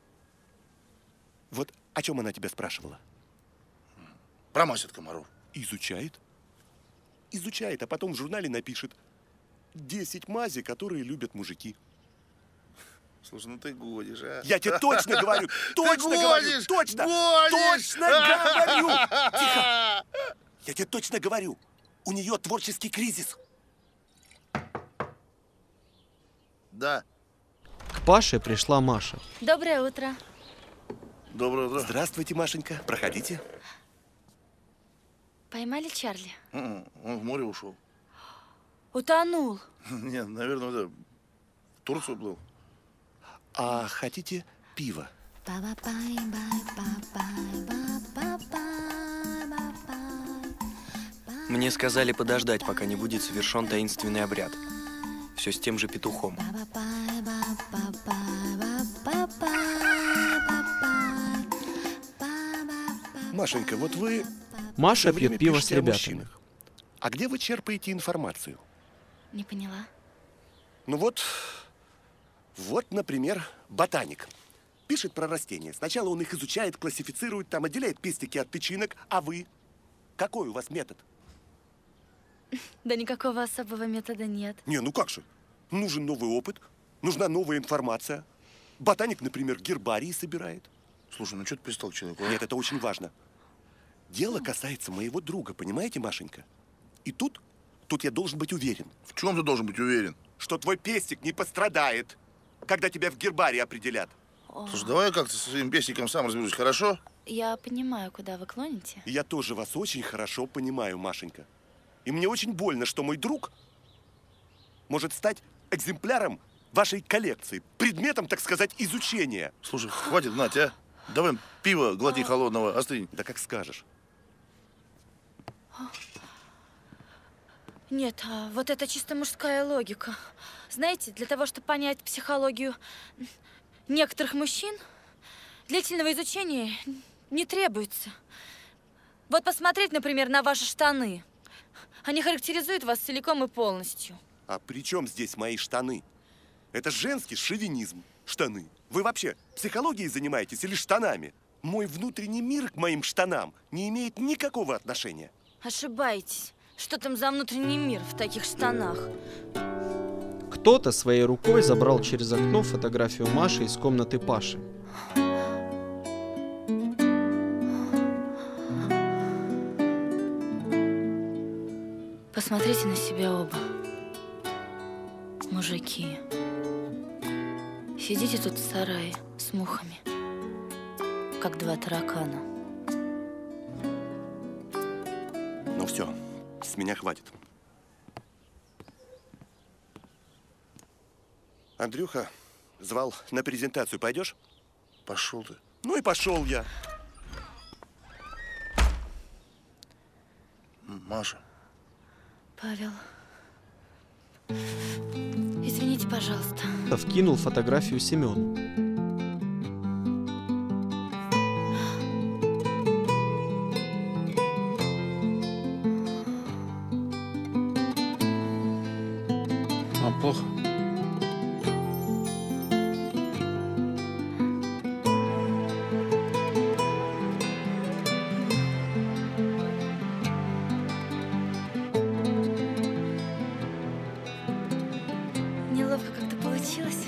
Вот о чем она тебя спрашивала? Про мазь от комаров. Изучает. Изучает, а потом в журнале напишет десять мазей, которые любят мужики. Слушай, ну ты годишь, а? Я тебе точно говорю, точно ты говорю, годишь, точно, годишь! точно говорю. Тихо. Я тебе точно говорю, у нее творческий кризис. Да. К Паше пришла Маша. Доброе утро. Доброе утро. Здравствуйте, Машенька. Проходите. Поймали Чарли? Он в море ушел. Утонул. Нет, наверное, да. В Турцию плыл. А хотите пиво? Мне сказали подождать, пока не будет совершен таинственный обряд. Все с тем же петухом. Машенька, вот вы... Маша всё время пьет пиво с пишете о ребятами. мужчинах. А где вы черпаете информацию? Не поняла. Ну вот, вот, например, ботаник. Пишет про растения. Сначала он их изучает, классифицирует, там отделяет пестики от тычинок. А вы? Какой у вас метод? Да никакого особого метода нет. Не, ну как же? Нужен новый опыт, нужна новая информация. Ботаник, например, гербарий собирает. Слушай, ну что ты пристал к человеку? а? Нет, это очень важно. Дело касается моего друга, понимаете, Машенька? И тут, тут я должен быть уверен. В чем ты должен быть уверен? Что твой пестик не пострадает, когда тебя в гербарий определят. Слушай, давай я как-то со своим пестиком сам разберусь, хорошо? Я понимаю, куда вы клоните. И я тоже вас очень хорошо понимаю, Машенька. И мне очень больно, что мой друг может стать экземпляром вашей коллекции, предметом, так сказать, изучения. Слушай, хватит гнать, а? Давай пиво глоти холодного, остынь. Да как скажешь. Нет, а вот это чисто мужская логика. Знаете, для того, чтобы понять психологию некоторых мужчин, длительного изучения не требуется. Вот посмотреть, например, на ваши штаны. Они характеризуют вас целиком и полностью. А при чем здесь мои штаны? Это женский шовинизм. Штаны. Вы вообще психологией занимаетесь или штанами? Мой внутренний мир к моим штанам не имеет никакого отношения. Ошибаетесь. Что там за внутренний мир в таких штанах? Кто-то своей рукой забрал через окно фотографию Маши из комнаты Паши. Посмотрите на себя оба. Мужики. Сидите тут в сарае с мухами, как два таракана. Ну все, с меня хватит. Андрюха звал на презентацию. Пойдешь? Пошел ты. Ну и пошел я. Маша. Павел. Извините, пожалуйста. Вкинул фотографию Семену. А, плохо. Неловко как-то получилось.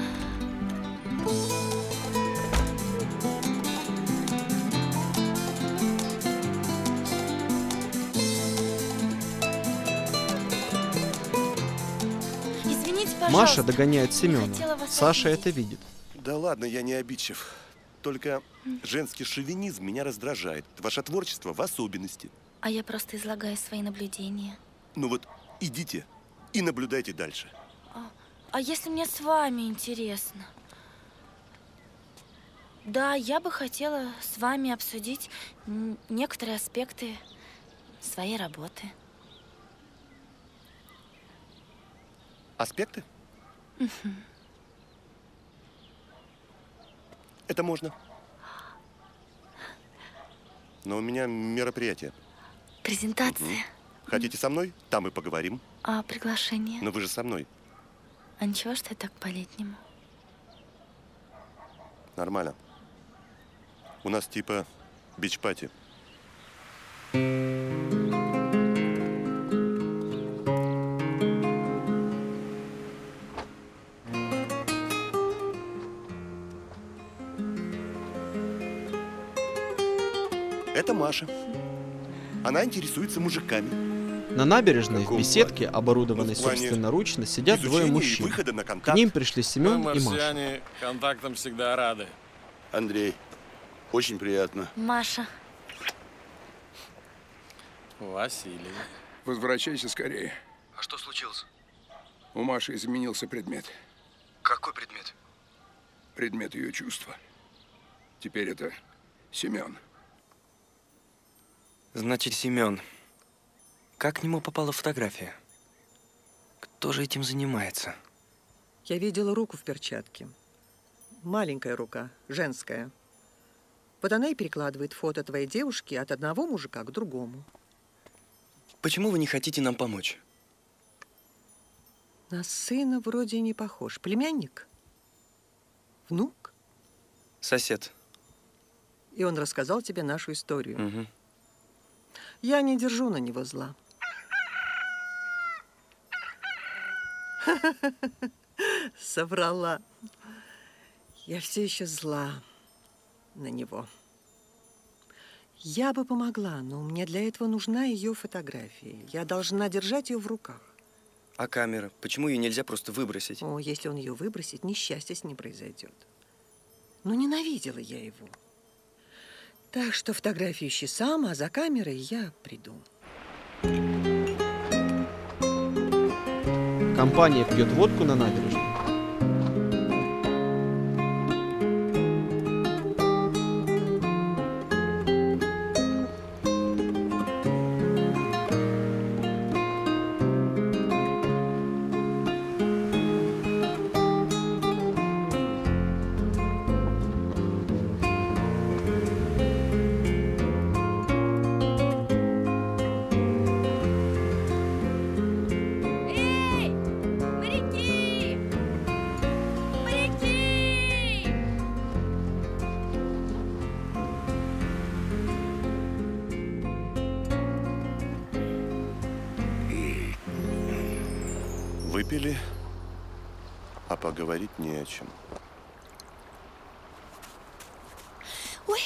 Извините, пожалуйста. Маша догоняет Семена. хотела вас Саша обидеть. это видит. Да ладно, я не обидчив. Только женский шовинизм меня раздражает. Ваше творчество в особенности. А я просто излагаю свои наблюдения. Ну вот, идите и наблюдайте дальше. А, а если мне с вами интересно? Да, я бы хотела с вами обсудить м, некоторые аспекты своей работы. Аспекты? Мгм. Это можно. Но у меня мероприятие. Презентация. Хотите со мной? Там и поговорим. А приглашение? Но вы же со мной. А ничего, что я так по-летнему? Нормально. У нас типа бич-пати. Это Маша. Она интересуется мужиками. На набережной в Каком беседке, оборудованной Ну, в плане собственноручно, сидят двое изучения и мужчин. выхода на К контакт. ним пришли Семен Мы, и Маша. марсиане, контактам всегда рады. Андрей, очень приятно. Маша. Василий. Возвращайся скорее. А что случилось? У Маши изменился предмет. Какой предмет? Предмет ее чувства. Теперь это Семен. Значит, Семен. Как к нему попала фотография? Кто же этим занимается? Я видела руку в перчатке. Маленькая рука, женская. Вот она и перекладывает фото твоей девушки от одного мужика к другому. Почему вы не хотите нам помочь? На сына вроде не похож. Племянник? Внук? Сосед. И он рассказал тебе нашу историю. Угу. Я не держу на него зла. Соврала. Я все еще зла на него. Я бы помогла, но мне для этого нужна ее фотография. Я должна держать ее в руках. А камера? Почему ее нельзя просто выбросить? О, если он ее выбросит, несчастье с ним произойдет. Но ненавидела я его. Так что фотографию ищи сам, а за камерой я приду. Компания пьет водку на набережной. Выпили, а поговорить не о чем. Ой.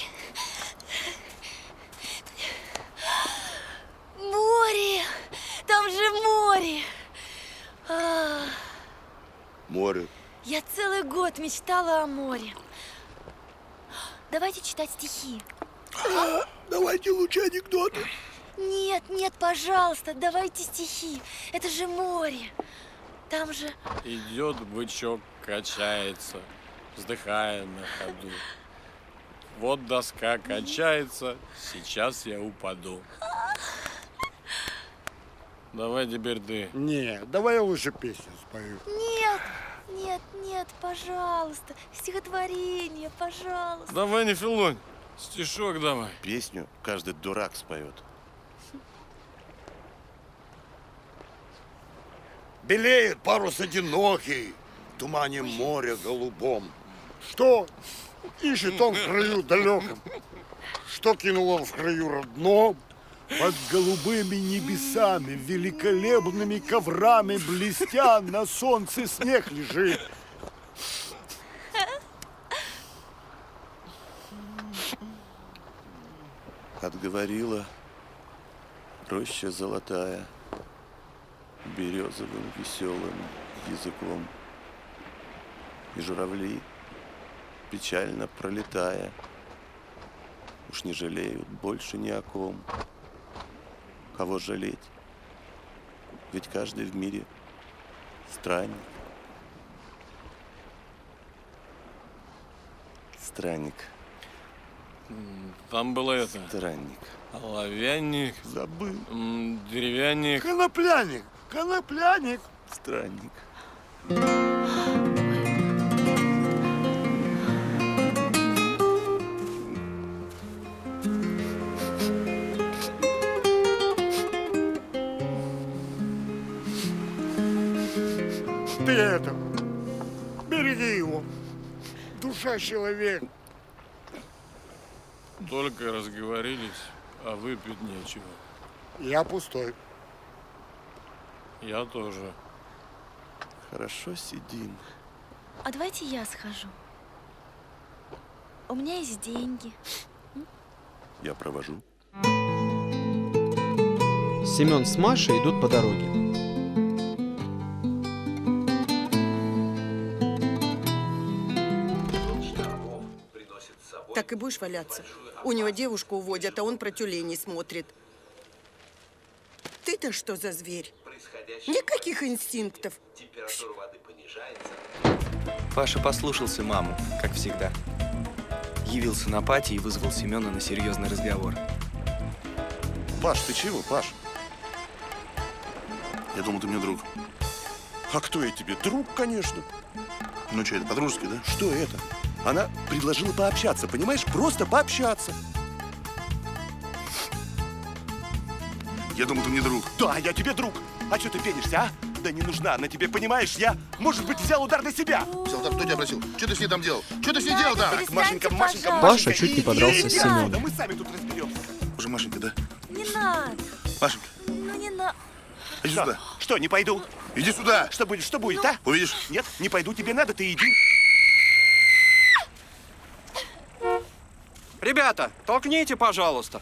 Море! Там же море! А, Море. я целый год мечтала о море. Давайте читать стихи. Давайте лучше анекдоты. Нет, нет, пожалуйста, давайте стихи. Это же море. Там же... Идет бычок, качается, вздыхая на ходу. Вот доска качается, сейчас я упаду. Давай теперь ты. Не, давай я лучше песню спою. Нет, нет, нет, пожалуйста. Стихотворение, пожалуйста. Давай не филонь, стишок давай. Песню каждый дурак споет. Белеет парус одинокий в тумане моря голубом. Что ищет он в краю далеком? Что кинул он в краю родном? Под голубыми небесами, великолепными коврами, блестя, на солнце снег лежит. Отговорила роща золотая березовым веселым языком. И журавли, печально пролетая, уж не жалеют больше ни о ком. Кого жалеть? Ведь каждый в мире странник. Странник. Там было это. Странник. Оловянник. Забыл. Деревянник. Конопляник. Конопляник. Странник. Ты это, береги его. Душа человек. Только разговорились, а выпить нечего. Я пустой. Я тоже. Хорошо сидим. А давайте я схожу. У меня есть деньги. Я провожу. Семен с Машей идут по дороге. Так и будешь валяться? У него девушку уводят, а он про тюленей смотрит. Ты-то что за зверь? Никаких инстинктов. Паша послушался маму, как всегда. Явился на пати и вызвал Семена на серьезный разговор. Паш, ты чего, Паш? Я думал, ты мне друг. А кто я тебе? Друг, конечно. Ну что, это по-дружески, да? Что это? Она предложила пообщаться, понимаешь? Просто пообщаться. Я думал, ты мне друг. Да, я тебе друг. А что ты пенишься, а? Да не нужна она тебе, понимаешь? Я, может быть, взял удар на себя. Взял удар, кто тебя просил? Что ты с ней там делал? Что ты с ней делал, да? Машенька, Машенька, Паша Машенька, чуть не иди, подрался иди, с иди. Семеном. Да мы сами тут разберемся. Уже Машенька, да? Не надо. Машенька, Ну не надо. иди Что? сюда. Что, не пойду? Иди сюда. Что будет, что будет, Ну. а? Увидишь? Нет, не пойду, тебе надо, ты иди. Ребята, толкните, пожалуйста.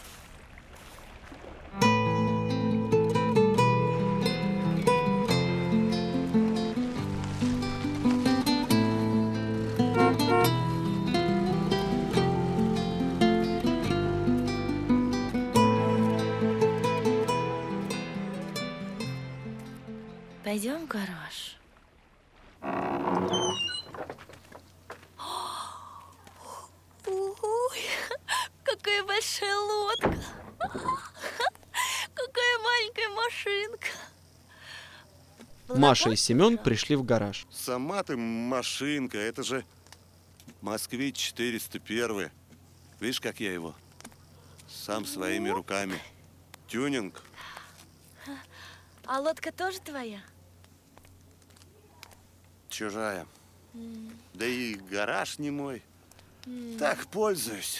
Пойдем в гараж. Ой, какая большая лодка. Какая маленькая машинка. Маша и Семен пришли в гараж. Сама ты машинка, это же Москвич четыреста один. Видишь, как я его? Сам своими руками. Тюнинг. А лодка тоже твоя? Чужая. Да и гараж не мой. М. Так, пользуюсь.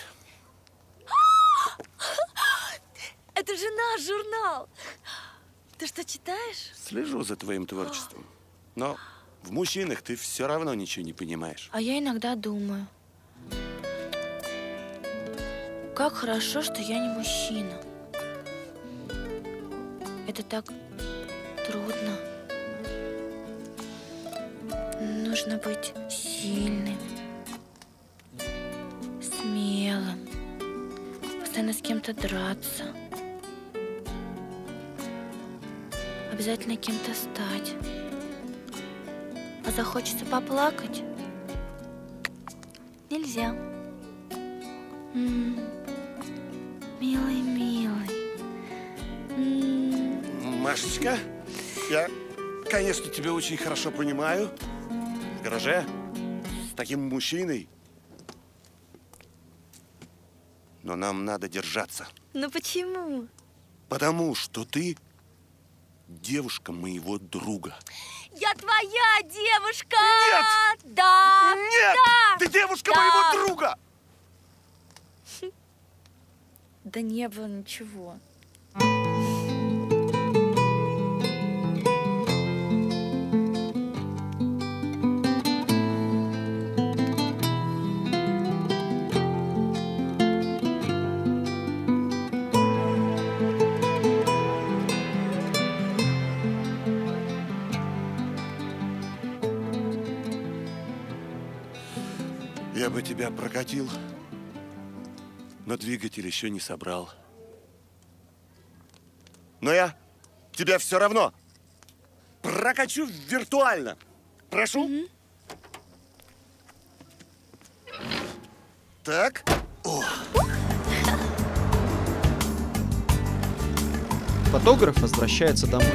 Это же наш журнал. Ты что, читаешь? Слежу за твоим творчеством. Но в мужчинах ты все равно ничего не понимаешь. А я иногда думаю, как хорошо, что я не мужчина. Это так трудно. Нужно быть сильным, смелым, постоянно с кем-то драться, обязательно кем-то стать. А захочется поплакать? Нельзя. М, Милый, милый. М, Машечка, я, конечно, тебя очень хорошо понимаю. В гараже с таким мужчиной. Но нам надо держаться. Ну почему? Потому что ты девушка моего друга. Я твоя девушка! Нет! Да! Нет! Да! Ты девушка Да! моего друга! Да не было ничего. Я бы тебя прокатил, но двигатель еще не собрал. Но я тебя все равно прокачу виртуально. Прошу. Мгм. Так. О. Фотограф возвращается домой.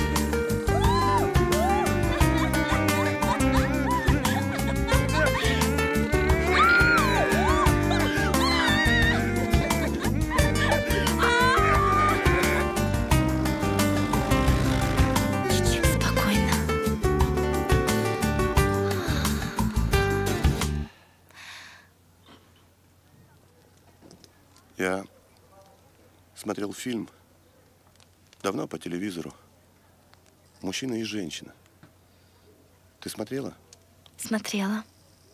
Ничего, спокойно. Я смотрел фильм давно по телевизору. Мужчина и женщина. Ты смотрела? Смотрела.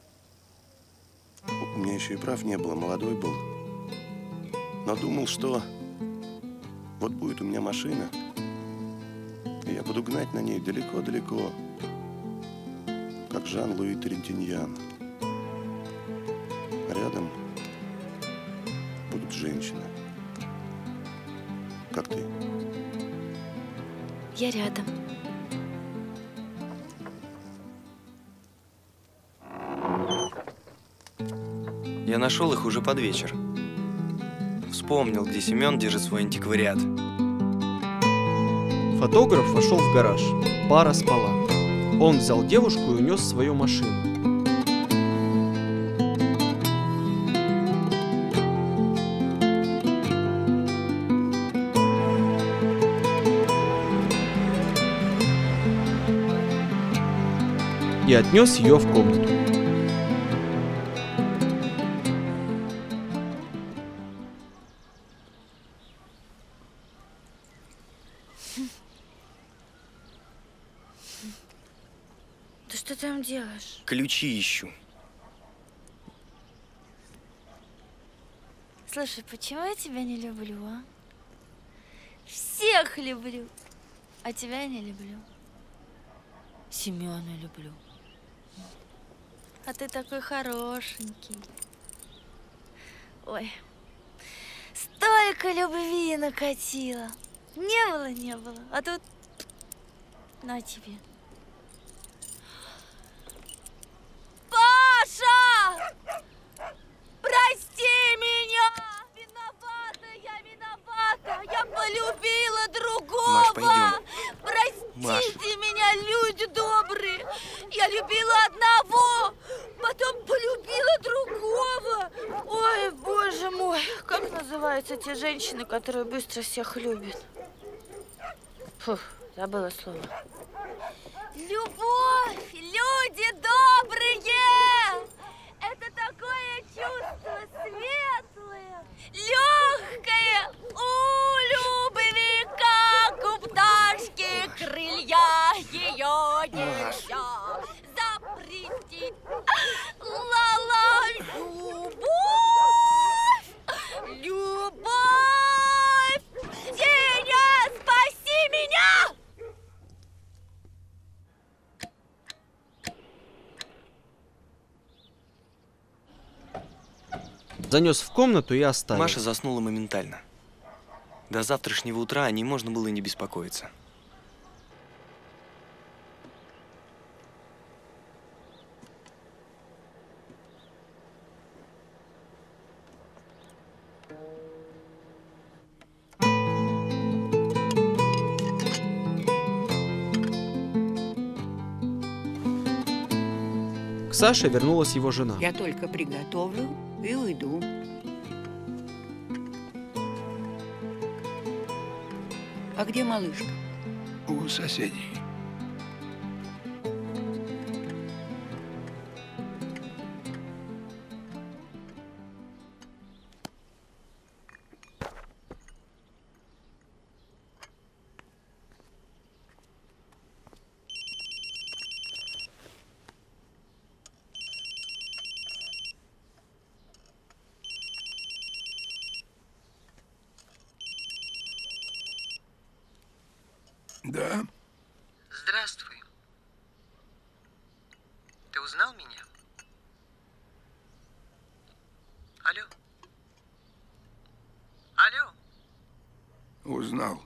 У меня еще и прав не было, молодой был. Но думал, что Вот будет у меня машина, и я буду гнать на ней далеко-далеко, как Жан-Луи Трентиньян. А рядом будут женщины, как ты. Я рядом. Я нашел их уже под вечер. Вспомнил, где Семен держит свой антиквариат. Фотограф вошел в гараж. Пара спала. Он взял девушку и унес свою машину. И отнес ее в комнату. Ты что там делаешь? Ключи ищу. Слушай, почему я тебя не люблю, а? Всех люблю, а тебя не люблю. Семена люблю. А ты такой хорошенький. Ой, столько любви накатила. Не было, не было. А тут на тебе. Паша! Прости меня! Виновата, я виновата! Я полюбила другого! Маш, пойдем. Простите Маш. меня, люди добрые! Я любила одного, потом полюбила другого! Ой, боже мой! Как называются те женщины, которые быстро всех любят? Фух, забыла слово. Любовь! Люди добрые! Это такое чувство светлое, легкое, у любви, как у пташки, крылья ее нельзя запретить. Ла-ла, любовь, любовь, Сеня, спаси меня! Занес в комнату и оставил. Маша заснула моментально. До завтрашнего утра о ней можно было и не беспокоиться. К Саше вернулась его жена. Я только приготовлю и уйду. А где малышка? У соседей. Да? Здравствуй. Ты узнал меня? Алло? Алло? Узнал.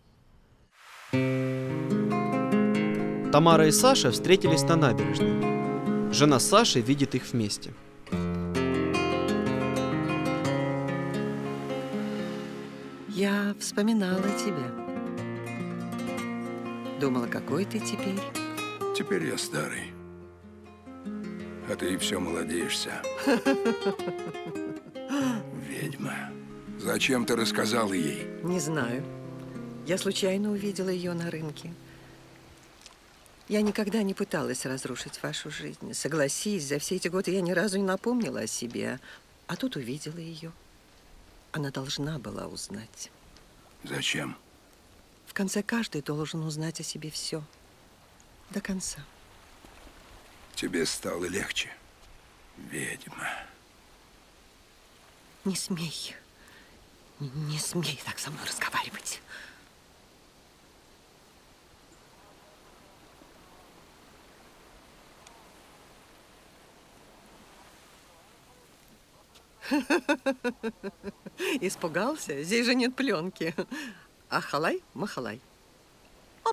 Тамара и Саша встретились на набережной. Жена Саши видит их вместе. Я вспоминала тебя. Думала, какой ты теперь. Теперь я старый. А ты и все молодеешься. Ведьма. Зачем ты рассказала ей? Не знаю. Я случайно увидела ее на рынке. Я никогда не пыталась разрушить вашу жизнь. Согласись, за все эти годы я ни разу не напомнила о себе. А тут увидела ее. Она должна была узнать. Зачем? В конце каждый должен узнать о себе все. До конца. Тебе стало легче, ведьма. Не смей. Не, не смей так со мной разговаривать. Испугался? Здесь же нет пленки. Ахалай, махалай. Оп.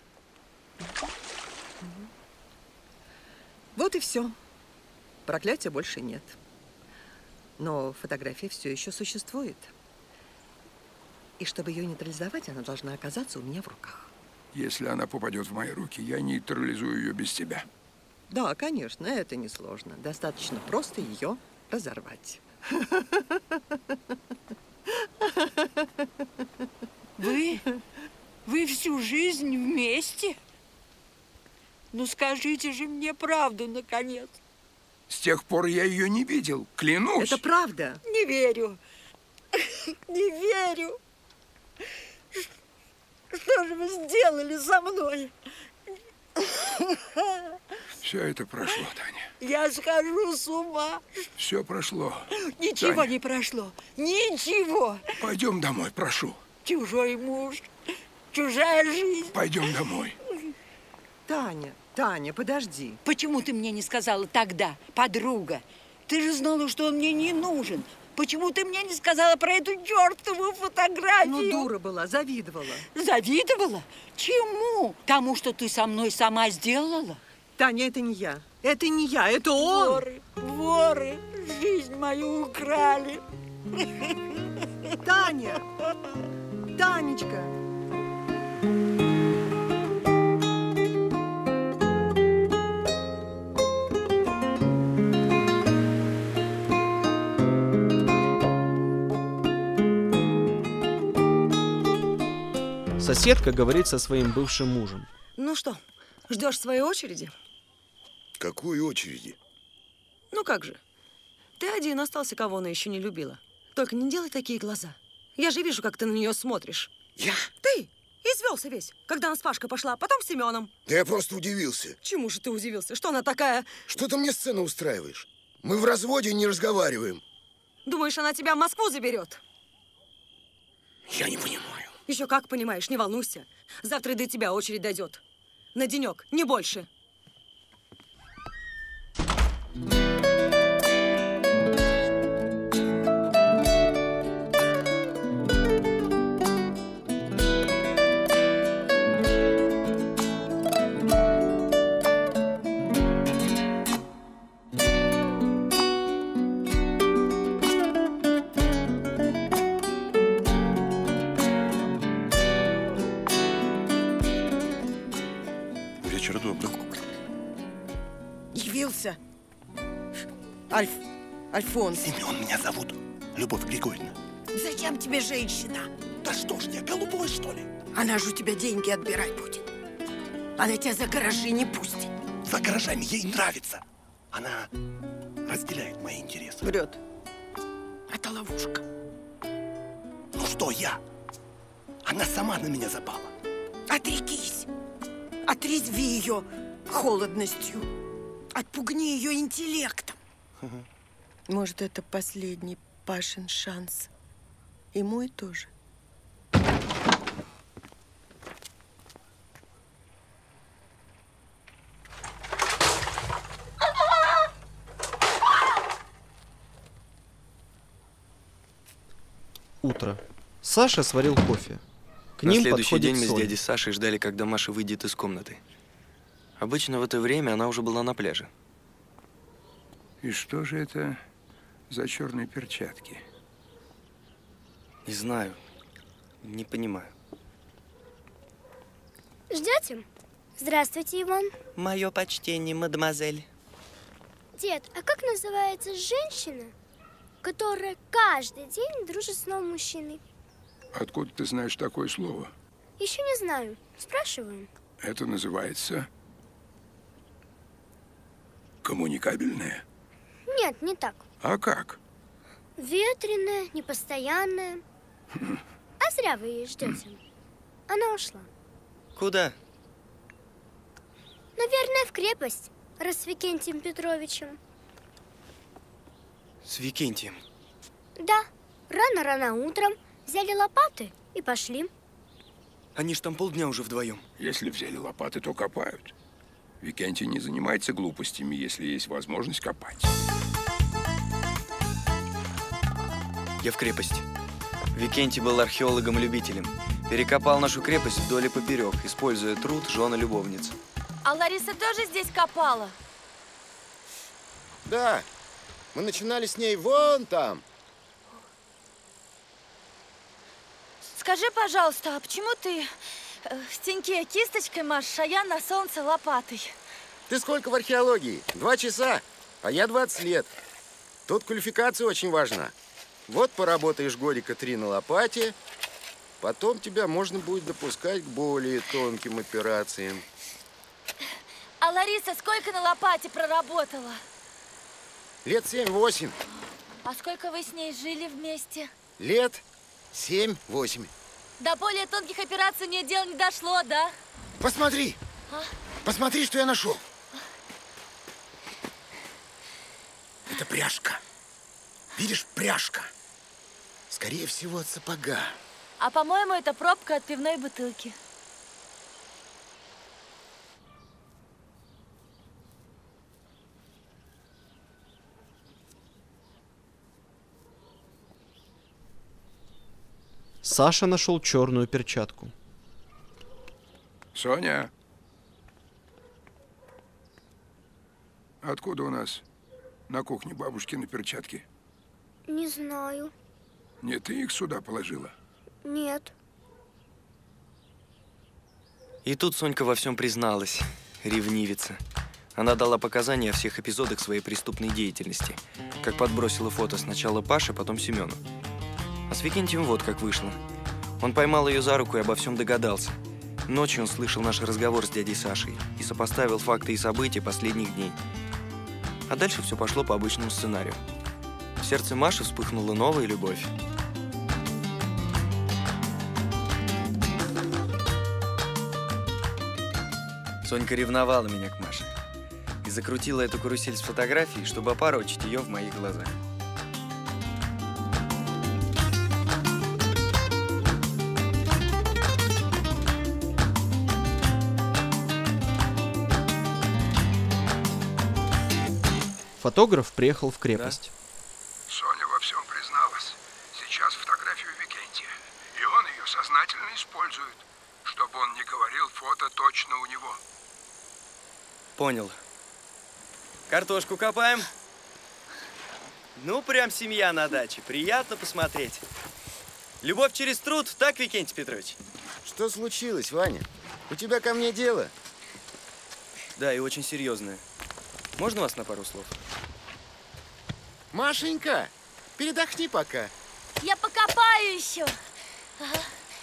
Вот и все. Проклятия больше нет. Но фотография все еще существует. И чтобы ее нейтрализовать, она должна оказаться у меня в руках. Если она попадет в мои руки, я нейтрализую ее без тебя. Да, конечно, это несложно. Достаточно просто ее разорвать. Вы? Вы всю жизнь вместе? Ну скажите же мне правду, наконец. С тех пор я ее не видел, клянусь. Это правда. Не верю. Не верю. Что же вы сделали со мной? Все это прошло, Таня. Я схожу с ума. Все прошло. Ничего Таня. не прошло. Ничего. Пойдем домой, прошу. Чужой муж, чужая жизнь. Пойдем домой. Таня, Таня, подожди. Почему ты мне не сказала тогда, подруга? Ты же знала, что он мне не нужен. Почему ты мне не сказала про эту чертову фотографию? Ну, дура была, завидовала. Завидовала? Чему? Тому, что ты со мной сама сделала? Таня, это не я. Это не я, это он. Воры, воры, жизнь мою украли. Таня, Танечка. Соседка говорит со своим бывшим мужем. Ну что, ждешь своей очереди? Какой очереди? Ну как же. Ты один остался, кого она еще не любила. Только не делай такие глаза. Я же вижу, как ты на нее смотришь. Я? Ты извелся весь, когда она с Пашкой пошла, а потом с Семеном. Да я просто удивился. Чему же ты удивился? Что она такая? Что ты мне сцену устраиваешь? Мы в разводе и не разговариваем. Думаешь, она тебя в Москву заберет? Я не понимаю. Еще как понимаешь, не волнуйся. Завтра и до тебя очередь дойдет. На денек, не больше. Вечер добрый. Явился. Альф... Альфонс. Семен меня зовут. Любовь Григорьевна. Зачем тебе женщина? Да что ж я, голубой, что ли? Она же у тебя деньги отбирать будет. Она тебя за гаражи не пустит. За гаражами ей нравится. Она разделяет мои интересы. Врет. Это ловушка. Ну что я? Она сама на меня запала. Отрекись. Отрезви ее холодностью. Отпугни ее интеллектом. Может, это последний Пашин шанс. И мой тоже. Утро. Саша сварил кофе. К На ним следующий подходит день мы с Соня. дядей Сашей ждали, когда Маша выйдет из комнаты. Обычно в это время она уже была на пляже. И что же это за черные перчатки? Не знаю. Не понимаю. Ждете? Здравствуйте, Иван. Мое почтение, мадемуазель. Дед, а как называется женщина, которая каждый день дружит с новым мужчиной? Откуда ты знаешь такое слово? Еще не знаю. Спрашиваю. Это называется коммуникабельное. Нет, не так. А как? Ветреная, непостоянная. А зря вы ее ждете. Она ушла. Куда? Наверное, в крепость. Раз с Викентием Петровичем. С Викентием. Да, рано-рано утром Взяли лопаты и пошли. Они ж там полдня уже вдвоем. Если взяли лопаты, то копают. Викентий не занимается глупостями, если есть возможность копать. Я в крепости. Викентий был археологом-любителем. Перекопал нашу крепость вдоль и поперек, используя труд жены любовниц. А Лариса тоже здесь копала? Да, мы начинали с ней вон там. Скажи, пожалуйста, а почему ты э, в стеньке кисточкой машешь, а я на солнце лопатой? Ты сколько в археологии? Два часа, а я двадцать лет. Тут квалификация очень важна. Вот поработаешь годика три на лопате, потом тебя можно будет допускать к более тонким операциям. А Лариса сколько на лопате проработала? Лет семь-восемь. А сколько вы с ней жили вместе? Лет семь-восемь. До более тонких операций у нее дело не дошло, да? Посмотри! А? Посмотри, что я нашел. Это пряжка. Видишь, пряжка. Скорее всего, от сапога. А по-моему, это пробка от пивной бутылки. Саша нашел черную перчатку. Соня, откуда у нас на кухне бабушкины перчатки? Не знаю. Не ты их сюда положила? Нет. И тут Сонька во всем призналась. Ревнивица. Она дала показания о всех эпизодах своей преступной деятельности. Как подбросила фото сначала Паше, потом Семену. А с Викентием вот как вышло. Он поймал ее за руку и обо всем догадался. Ночью он слышал наш разговор с дядей Сашей и сопоставил факты и события последних дней. А дальше все пошло по обычному сценарию. В сердце Маши вспыхнула новая любовь. Сонька ревновала меня к Маше и закрутила эту карусель с фотографией, чтобы опорочить ее в моих глазах. Фотограф приехал в крепость. Да? Соня во всем призналась. Сейчас фотографию Викентия. И он ее сознательно использует, чтобы он не говорил, фото точно у него. Понял. Картошку копаем? Ну, прям семья на даче. Приятно посмотреть. Любовь через труд, так, Викентий Петрович? Что случилось, Ваня? У тебя ко мне дело? Да, и очень серьезное. Можно вас на пару слов? Машенька, передохни пока. Я покопаю еще. Ага.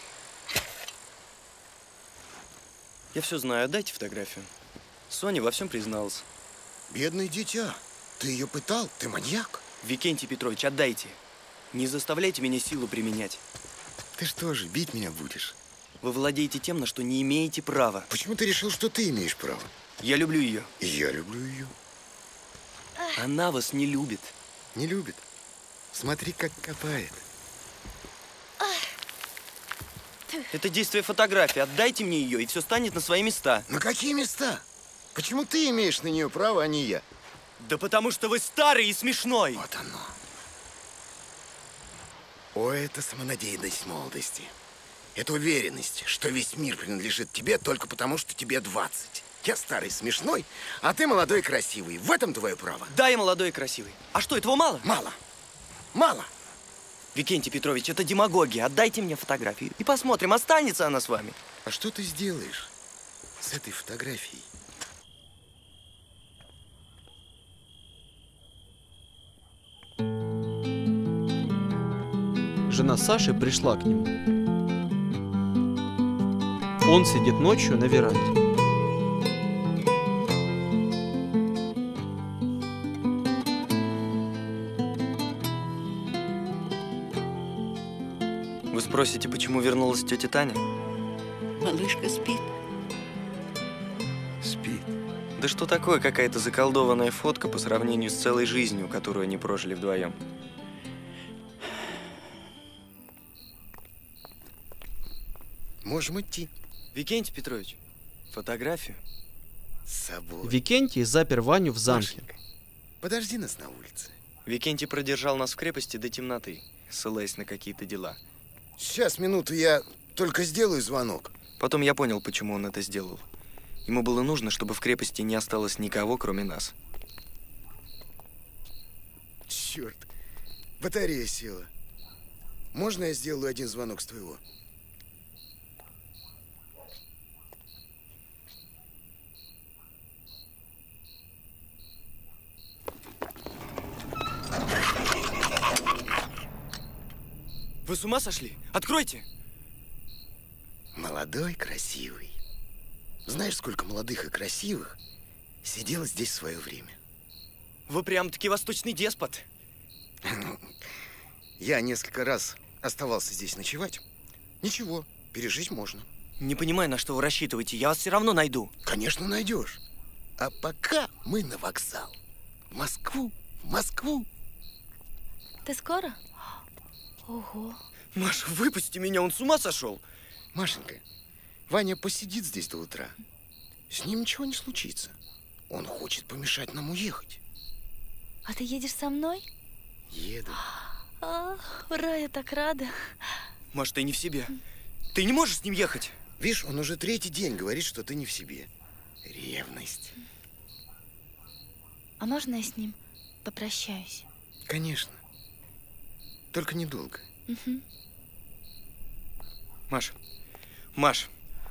Я все знаю. Отдайте фотографию. Соня во всем призналась. Бедное дитя. Ты ее пытал? Ты маньяк? Викентий Петрович, отдайте. Не заставляйте меня силу применять. Ты что же, бить меня будешь? Вы владеете тем, на что не имеете права. Почему ты решил, что ты имеешь право? Я люблю ее. И я люблю ее. Она вас не любит. Не любит? Смотри, как копает. Это действие фотографии. Отдайте мне ее, и все станет на свои места. На какие места? Почему ты имеешь на нее право, а не я? Да потому что вы старый и смешной. Вот оно. О, это самонадеянность молодости. Это уверенность, что весь мир принадлежит тебе только потому, что тебе двадцать. Я старый, смешной, а ты молодой и красивый. В этом твое право. Да, я молодой и красивый. А что, этого мало? Мало. Мало. Викентий Петрович, это демагогия. Отдайте мне фотографию и посмотрим, останется она с вами. А что ты сделаешь с этой фотографией? Жена Саши пришла к нему. Он сидит ночью на веранде. Вы спросите, почему вернулась тетя Таня? Малышка спит. Спит. Да что такое какая-то заколдованная фотка по сравнению с целой жизнью, которую они прожили вдвоем? Можем идти. Викентий Петрович, фотографию. С собой. Викентий запер Ваню в замке. Машенька, подожди нас на улице. Викентий продержал нас в крепости до темноты, ссылаясь на какие-то дела. Сейчас, минуту, я только сделаю звонок. Потом я понял, почему он это сделал. Ему было нужно, чтобы в крепости не осталось никого, кроме нас. Черт, батарея села. Можно я сделаю один звонок с твоего? Вы с ума сошли? Откройте! Молодой, красивый. Знаешь, сколько молодых и красивых сидело здесь в свое время? Вы прям-таки восточный деспот. Я несколько раз оставался здесь ночевать. Ничего, пережить можно. Не понимаю, на что вы рассчитываете. Я вас все равно найду. Конечно, найдешь. А пока мы на вокзал. В Москву, в Москву. Ты скоро? Ого. Маша, выпусти меня, он с ума сошел. Машенька, Ваня посидит здесь до утра. С ним ничего не случится. Он хочет помешать нам уехать. А ты едешь со мной? Еду. А, ура, я так рада. Маш, ты не в себе. Ты не можешь с ним ехать. Видишь, он уже третий день говорит, что ты не в себе. Ревность. А можно я с ним попрощаюсь? Конечно. Только недолго. Угу. Маш, Маш.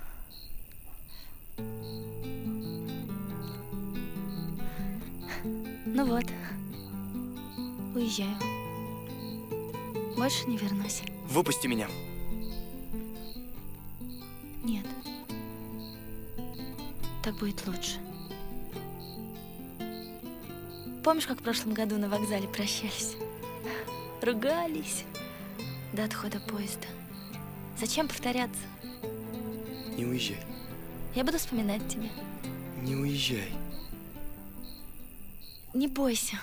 Ну вот, уезжаю. Больше не вернусь. Выпусти меня. Нет. Так будет лучше. Помнишь, как в прошлом году на вокзале прощались? Ругались до отхода поезда. Зачем повторяться? Не уезжай. Я буду вспоминать тебя. Не уезжай. Не бойся.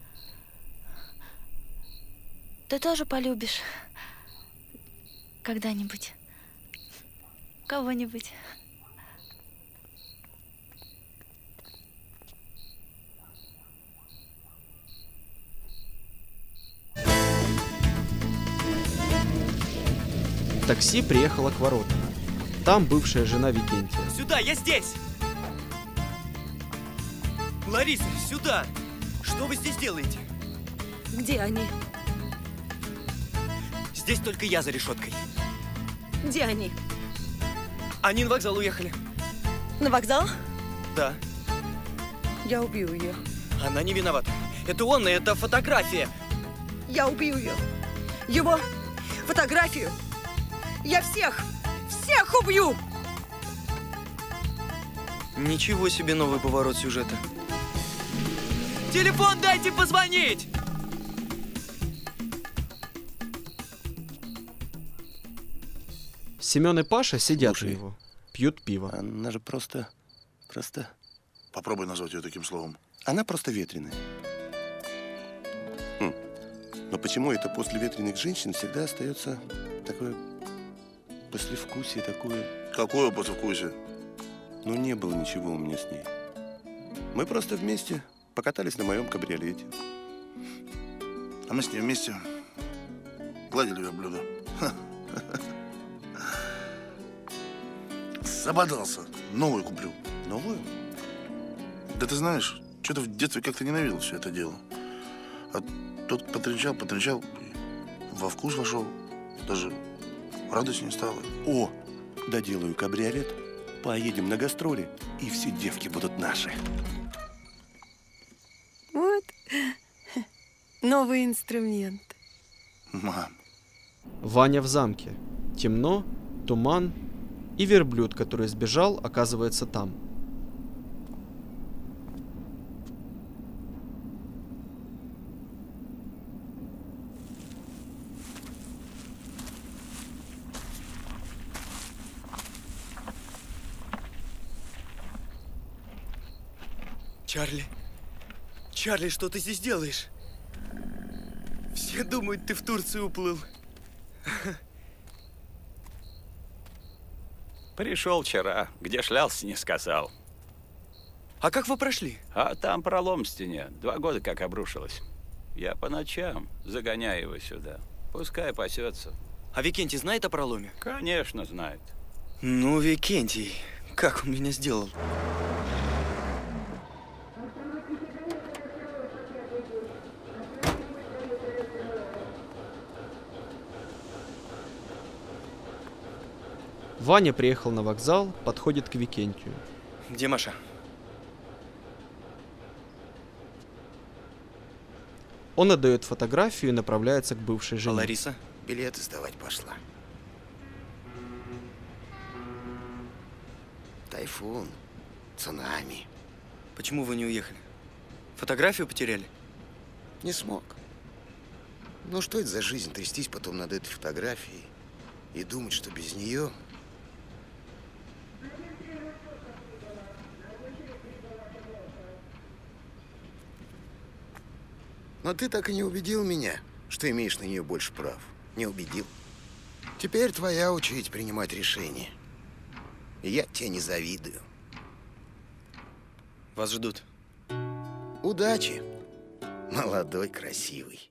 Ты тоже полюбишь когда-нибудь кого-нибудь. Такси приехало к воротам. Там бывшая жена Викентия. Сюда, я здесь! Лариса, сюда! Что вы здесь делаете? Где они? Здесь только я за решеткой. Где они? Они на вокзал уехали. На вокзал? Да. Я убью ее. Она не виновата. Это он, и это фотография. Я убью ее. Его фотографию. Я всех, всех убью! Ничего себе новый поворот сюжета. Телефон дайте позвонить! Семен и Паша сидят Слушай, у него, пьют пиво. Она же просто... просто... Попробуй назвать ее таким словом. Она просто ветреная. Хм. Но почему это после ветреных женщин всегда остается такое послевкусие, такое... Какое послевкусие? Ну, не было ничего у меня с ней. Мы просто вместе покатались на моем кабриолете. А мы с ней вместе гладили верблюда. Забодался. Новую куплю. Новую? Да ты знаешь, что-то в детстве как-то ненавидел все это дело. А тут потрещал, потрещал, и во вкус вошел. Даже радость не стало. О, доделаю кабриолет, поедем на гастроли, и все девки будут наши. Вот новый инструмент. Мам. Ваня в замке. Темно, туман и верблюд, который сбежал, оказывается там. Чарли, Чарли, что ты здесь делаешь? Все думают, ты в Турцию уплыл. Пришел вчера. Где шлялся, не сказал. А как вы прошли? А там пролом в стене. Два года как обрушилось. Я по ночам загоняю его сюда. Пускай пасется. А Викентий знает о проломе? Конечно, знает. Ну, Викентий, как он меня сделал? Ваня приехал на вокзал, подходит к Викентию. Где Маша? Он отдает фотографию и направляется к бывшей жене. А Лариса? Билеты сдавать пошла. Тайфун, цунами. Почему вы не уехали? Фотографию потеряли? Не смог. Ну что это за жизнь, трястись потом над этой фотографией и думать, что без нее... Но ты так и не убедил меня, что имеешь на нее больше прав. Не убедил. Теперь твоя очередь принимать решения. И я тебе не завидую. Вас ждут. Удачи, молодой, красивый.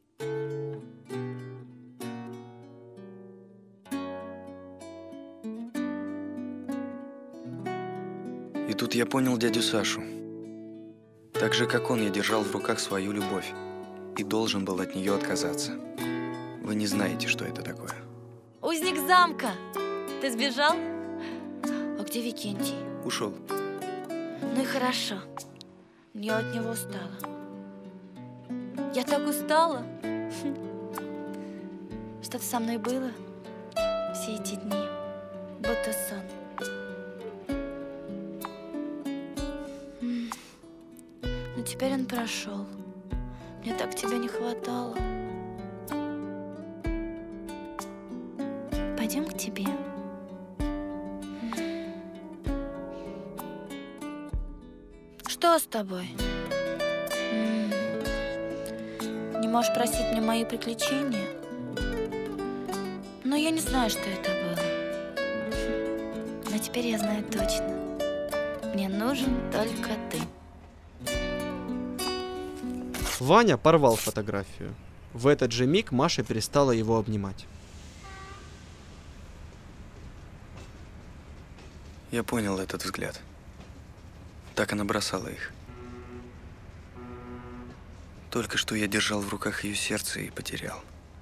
И тут я понял дядю Сашу. Так же, как он, я держал в руках свою любовь. И должен был от нее отказаться. Вы не знаете, что это такое. Узник замка. Ты сбежал? А где Викентий? Ушел. Ну и хорошо. Я от него устала. Я так устала. Что-то со мной было все эти дни. Будто сон. Но теперь он прошел. Мне так тебя не хватало. Пойдем к тебе. Что с тобой? М-м. Не можешь простить мне мои приключения? Но я не знаю, что это было. Но теперь я знаю точно. Мне нужен только ты. Ваня порвал фотографию. В этот же миг Маша перестала его обнимать. Я понял этот взгляд. Так она бросала их. Только что я держал в руках ее сердце и потерял.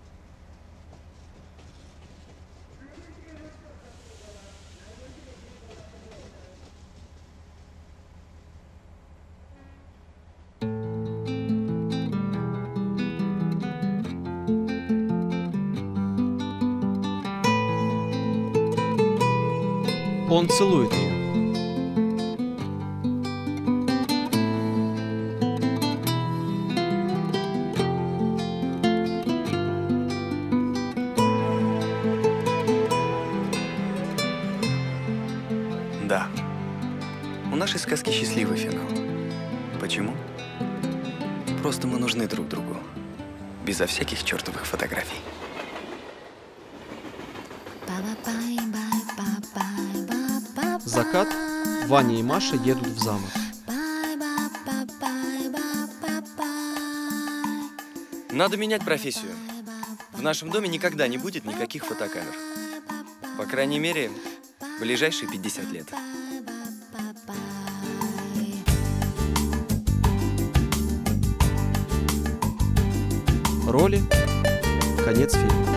Он целует ее. Да. У нашей сказки счастливый финал. Почему? Просто мы нужны друг другу. Безо всяких чертовых фотографий. Закат. Ваня и Маша едут в замок. Надо менять профессию. В нашем доме никогда не будет никаких фотокамер. По крайней мере, в ближайшие пятьдесят лет. Роли. Конец фильма.